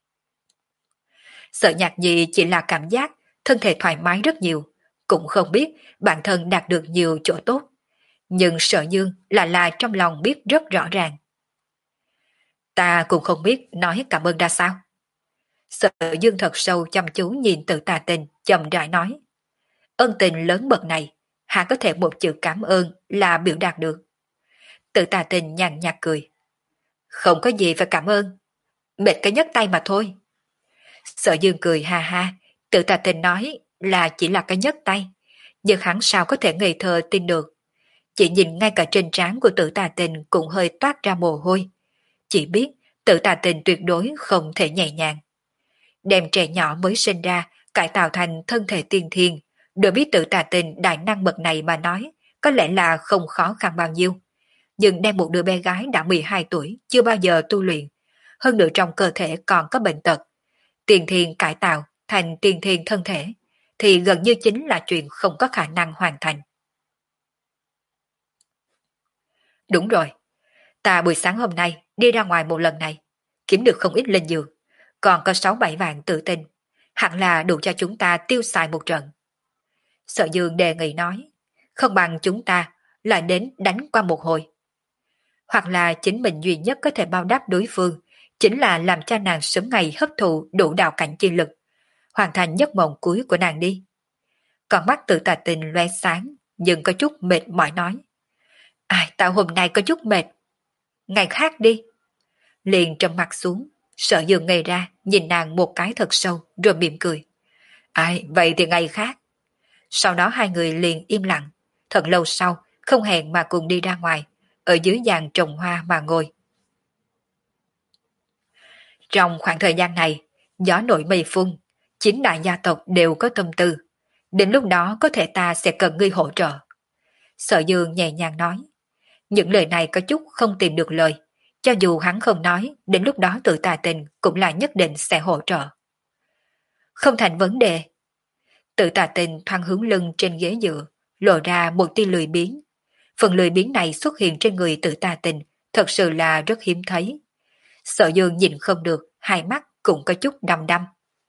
Sở Nhạc Nhi chỉ là cảm giác thân thể thoải mái rất nhiều, cũng không biết bản thân đạt được nhiều chỗ tốt. Nhưng Sở Dương là là trong lòng biết rất rõ ràng. Ta cũng không biết nói cảm ơn ra sao. Sở Dương thật sâu chăm chú nhìn Tử Tà Tình, chậm rãi nói. Ân tình lớn bậc này, hạ có thể một chữ cảm ơn là biểu đạt được. Tự Tà Tình nhàn nhạt cười. Không có gì phải cảm ơn. Mệt cái nhấc tay mà thôi. Sở Dương cười ha ha. Tự Tà Tình nói là chỉ là cái nhấc tay. Nhưng hắn sao có thể ngây thơ tin được. Chỉ nhìn ngay cả trên trán của Tự Tà Tình cũng hơi toát ra mồ hôi. Chỉ biết Tự Tà Tình tuyệt đối không thể nhẹ nhàng. Đem trẻ nhỏ mới sinh ra cải tạo thành thân thể tiên thiên, đối biết Tự Tà Tình đại năng bậc này mà nói có lẽ là không khó khăn bao nhiêu. Nhưng đem một đứa bé gái đã mười hai tuổi chưa bao giờ tu luyện, hơn nữa trong cơ thể còn có bệnh tật, tiền thiên cải tạo thành tiền thiên thân thể, thì gần như chính là chuyện không có khả năng hoàn thành. Đúng rồi, ta buổi sáng hôm nay đi ra ngoài một lần này, kiếm được không ít linh dược, còn có sáu bảy vạn tự tin, hẳn là đủ cho chúng ta tiêu xài một trận. Sở Dương đề nghị nói, không bằng chúng ta lại đến đánh qua một hồi. Hoặc là chính mình duy nhất có thể bao đáp đối phương, chính là làm cho nàng sớm ngày hấp thụ đủ đạo cảnh chi lực, hoàn thành giấc mộng cuối của nàng đi. Còn mắt Tự Tà Tình loe sáng, nhưng có chút mệt mỏi nói. Ai, tao hôm nay có chút mệt. Ngày khác đi. Liền trầm mặt xuống, Sở Dương ngây ra, nhìn nàng một cái thật sâu, rồi mỉm cười. Ai, vậy thì ngày khác. Sau đó hai người liền im lặng, thật lâu sau, không hẹn mà cùng đi ra ngoài, ở dưới giàn trồng hoa mà ngồi. Trong khoảng thời gian này, gió nổi mây phun, chín đại gia tộc đều có tâm tư. Đến lúc đó có thể ta sẽ cần ngươi hỗ trợ. Sở Dương nhẹ nhàng nói. Những lời này có chút không tìm được lời. Cho dù hắn không nói, đến lúc đó Tự Tà Tình cũng là nhất định sẽ hỗ trợ. Không thành vấn đề. Tự Tà Tình thoáng hướng lưng trên ghế dựa, lộ ra một tia lười biếng. Phần lười biếng này xuất hiện trên người Tự Tà Tình thật sự là rất hiếm thấy. Sở Dương nhìn không được, hai mắt cũng có chút đăm đăm.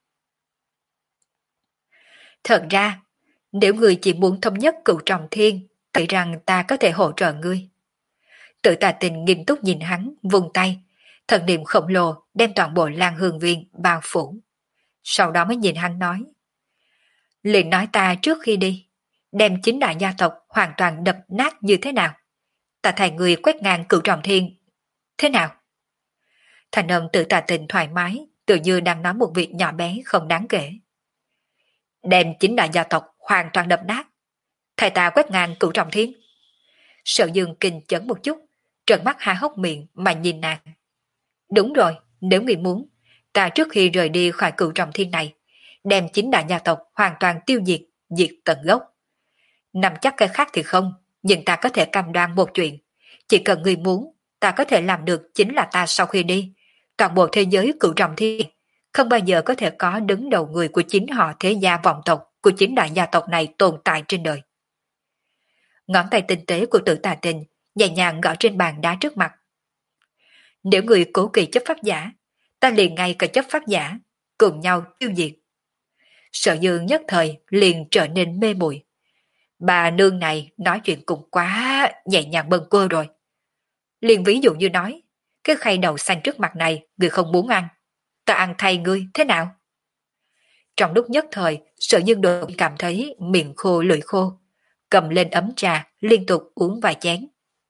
Thật ra, nếu người chỉ muốn thống nhất Cửu Trọng Thiên, nghĩ rằng ta có thể hỗ trợ ngươi. Tự Tà Tình nghiêm túc nhìn hắn, vung tay, thần niệm khổng lồ đem toàn bộ Lan Hương Viên bao phủ. Sau đó mới nhìn hắn nói. Liền nói ta trước khi đi, đem chính đại gia tộc hoàn toàn đập nát như thế nào? Ta thay người quét ngang Cửu Trọng Thiên. Thế nào? Thành âm Tự Tà Tình thoải mái, tự như đang nói một việc nhỏ bé không đáng kể. Đem chính đại gia tộc hoàn toàn đập nát. Thầy ta quét ngang Cửu Trọng Thiên. Sở Dương kinh chấn một chút, trợn mắt há hốc miệng mà nhìn nàng. Đúng rồi, nếu người muốn, ta trước khi rời đi khỏi Cửu Trọng Thiên này, đem chính đại gia tộc hoàn toàn tiêu diệt, diệt tận gốc. Nằm chắc cái khác thì không, nhưng ta có thể cam đoan một chuyện. Chỉ cần người muốn, ta có thể làm được chính là ta sau khi đi. Toàn bộ thế giới Cửu Trọng Thiên, không bao giờ có thể có đứng đầu người của chính họ thế gia vọng tộc của chính đại gia tộc này tồn tại trên đời. Ngón tay tinh tế của Tự Tà Tình nhẹ nhàng gõ trên bàn đá trước mặt. Nếu người cố kỳ chấp pháp giả, ta liền ngay cả chấp pháp giả, cùng nhau tiêu diệt. Sở Dương nhất thời liền trở nên mê muội. Bà nương này nói chuyện cũng quá nhẹ nhàng bâng quơ rồi. Liền ví dụ như nói, cái khay đậu xanh trước mặt này người không muốn ăn, ta ăn thay ngươi thế nào? Trong lúc nhất thời, Sở Dương đột cảm thấy miệng khô lưỡi khô, cầm lên ấm trà liên tục uống vài chén.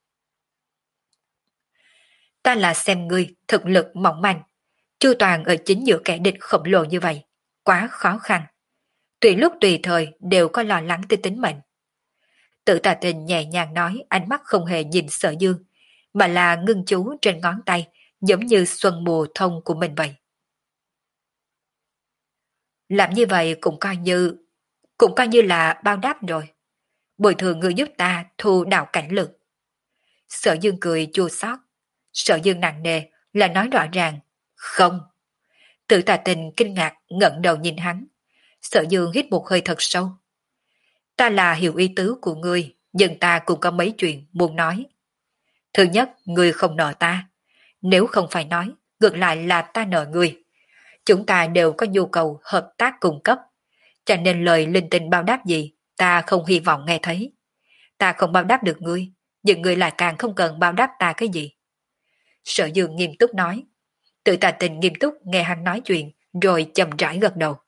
Ta là xem ngươi thực lực mỏng manh, chu toàn ở chính giữa kẻ địch khổng lồ như vậy, quá khó khăn. Tùy lúc tùy thời đều có lo lắng tới tính mệnh. Tự Tà Tình nhẹ nhàng nói, ánh mắt không hề nhìn Sở Dương, mà là ngưng chú trên ngón tay, giống như xuân mùa thông của mình vậy. Làm như vậy cũng coi như cũng coi như là bao đáp rồi. Bồi thường người giúp ta thu đạo cảnh lực. Sở Dương cười chua xót. Sở Dương nặng nề là nói rõ ràng, không. Tự Tà Tình kinh ngạc ngẩng đầu nhìn hắn. Sở Dương hít một hơi thật sâu. Ta là hiểu ý tứ của ngươi, nhưng ta cũng có mấy chuyện muốn nói. Thứ nhất, ngươi không nợ ta. Nếu không phải nói, ngược lại là ta nợ ngươi. Chúng ta đều có nhu cầu hợp tác cung cấp. Cho nên lời linh tinh bao đáp gì, ta không hy vọng nghe thấy. Ta không bao đáp được ngươi, nhưng ngươi lại càng không cần bao đáp ta cái gì. Sở Dương nghiêm túc nói. Tự Tà Tình nghiêm túc nghe hắn nói chuyện, rồi chậm rãi gật đầu.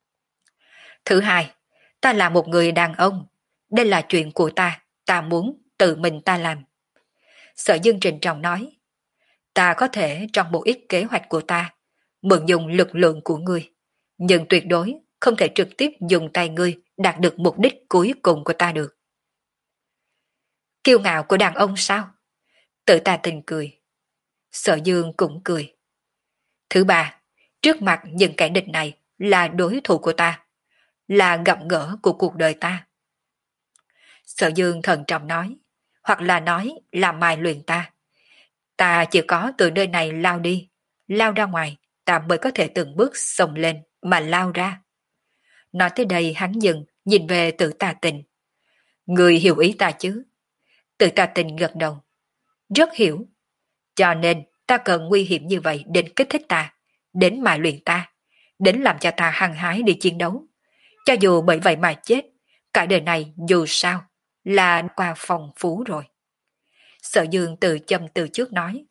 Thứ hai, ta là một người đàn ông. Đây là chuyện của ta, ta muốn, tự mình ta làm. Sở Dương trịnh trọng nói, ta có thể trong một ít kế hoạch của ta, mượn dùng lực lượng của ngươi, nhưng tuyệt đối không thể trực tiếp dùng tay ngươi đạt được mục đích cuối cùng của ta được. Kiêu ngạo của đàn ông sao? Tự ta tình cười. Sở Dương cũng cười. Thứ ba, trước mặt những kẻ địch này là đối thủ của ta, là gặp gỡ của cuộc đời ta. Sở Dương thận trọng nói, hoặc là nói là mài luyện ta. Ta chỉ có từ nơi này lao đi, lao ra ngoài, ta mới có thể từng bước xông lên mà lao ra. Nói tới đây hắn dừng, nhìn về Tử Tà Tình. Người hiểu ý ta chứ? Tử Tà Tình gật đầu. Rất hiểu. Cho nên ta cần nguy hiểm như vậy đến kích thích ta, đến mài luyện ta, đến làm cho ta hăng hái đi chiến đấu. Cho dù bởi vậy mà chết, cả đời này dù sao là qua phong phú rồi. Sở Dương từ châm từ trước nói.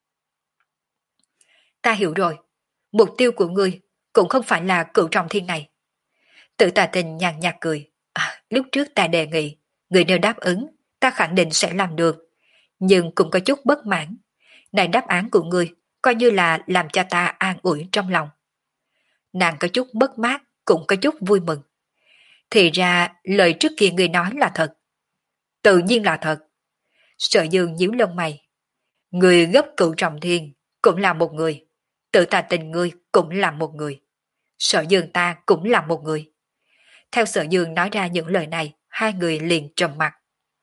Ta hiểu rồi, mục tiêu của ngươi cũng không phải là cựu trọng thiên này. Tử Tà Tình nhàn nhạt cười. À, lúc trước ta đề nghị, người nếu đáp ứng, ta khẳng định sẽ làm được, nhưng cũng có chút bất mãn. Này đáp án của ngươi coi như là làm cho ta an ủi trong lòng. Nàng có chút mất mát, cũng có chút vui mừng. Thì ra lời trước kia ngươi nói là thật. Tự nhiên là thật. Sở Dương nhíu lông mày. Người gấp cựu trọng thiên cũng là một người. Tự Tà Tình ngươi cũng là một người. Sở Dương ta cũng là một người. Theo Sở Dương nói ra những lời này, hai người liền trầm mặt.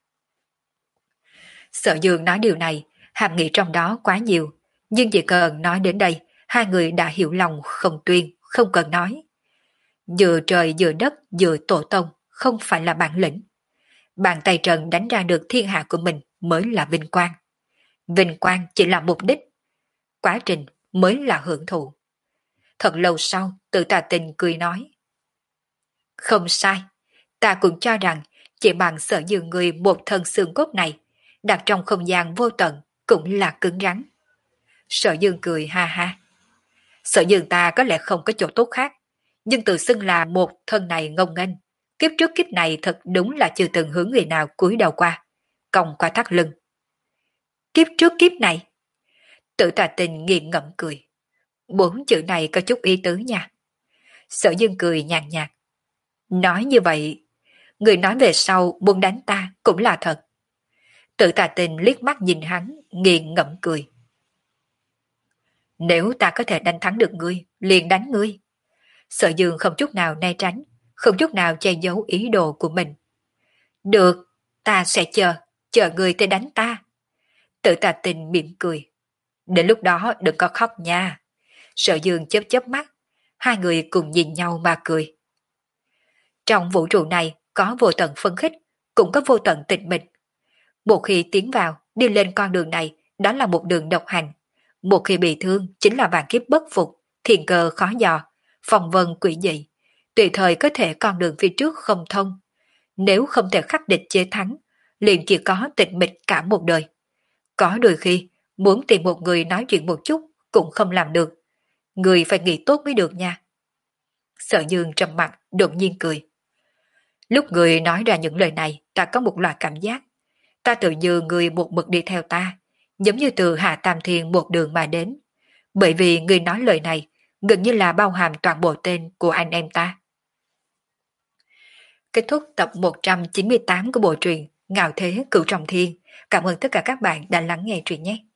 Sở Dương nói điều này, hàm nghĩa trong đó quá nhiều, nhưng chỉ cần nói đến đây, hai người đã hiểu lòng không tuyên, không cần nói. Vừa trời vừa đất vừa tổ tông, không phải là bản lĩnh. Bàn tay trần đánh ra được thiên hạ của mình mới là vinh quang. Vinh quang chỉ là mục đích, quá trình mới là hưởng thụ. Thật lâu sau, Tự Tà Tình cười nói. Không sai, ta cũng cho rằng chỉ bằng Sở Dương người một thân xương cốt này, đặt trong không gian vô tận cũng là cứng rắn. Sở Dương cười ha ha. Sở Dương ta có lẽ không có chỗ tốt khác, nhưng tự xưng là một thân này ngông nghênh. Kiếp trước kiếp này thật đúng là chưa từng hướng người nào cúi đầu qua, còng qua thắt lưng. Kiếp trước kiếp này? Tự Tà Tình nghiền ngẫm cười. Bốn chữ này có chút ý tứ nha. Sở Dương cười nhàn nhạt. Nói như vậy, người nói về sau muốn đánh ta cũng là thật. Tự Tà Tình liếc mắt nhìn hắn, nghiền ngẫm cười. Nếu ta có thể đánh thắng được ngươi, liền đánh ngươi. Sở Dương không chút nào né tránh, không chút nào che giấu ý đồ của mình. Được, ta sẽ chờ, chờ ngươi tới đánh ta. Tự Tà Tình mỉm cười. Đến lúc đó đừng có khóc nha. Sở Dương chớp chớp mắt, hai người cùng nhìn nhau mà cười. Trong vũ trụ này có vô tận phân khích, cũng có vô tận tịch mịch. Một khi tiến vào, đi lên con đường này, đó là một đường độc hành. Một khi bị thương, chính là vạn kiếp bất phục, thiên cơ khó dò, phong vân quỷ dị. Tùy thời có thể con đường phía trước không thông. Nếu không thể khắc địch chế thắng, liền chỉ có tịch mịch cả một đời. Có đôi khi, muốn tìm một người nói chuyện một chút, cũng không làm được. Người phải nghĩ tốt mới được nha. Sở Dương trầm mặt, đột nhiên cười. Lúc người nói ra những lời này, ta có một loại cảm giác. Ta tự như người một mực đi theo ta, giống như từ Hạ Tam Thiên một đường mà đến. Bởi vì người nói lời này, gần như là bao hàm toàn bộ tên của anh em ta. Kết thúc tập một trăm chín mươi tám của bộ truyện Ngạo Thế Cửu Trọng Thiên. Cảm ơn tất cả các bạn đã lắng nghe truyện nhé.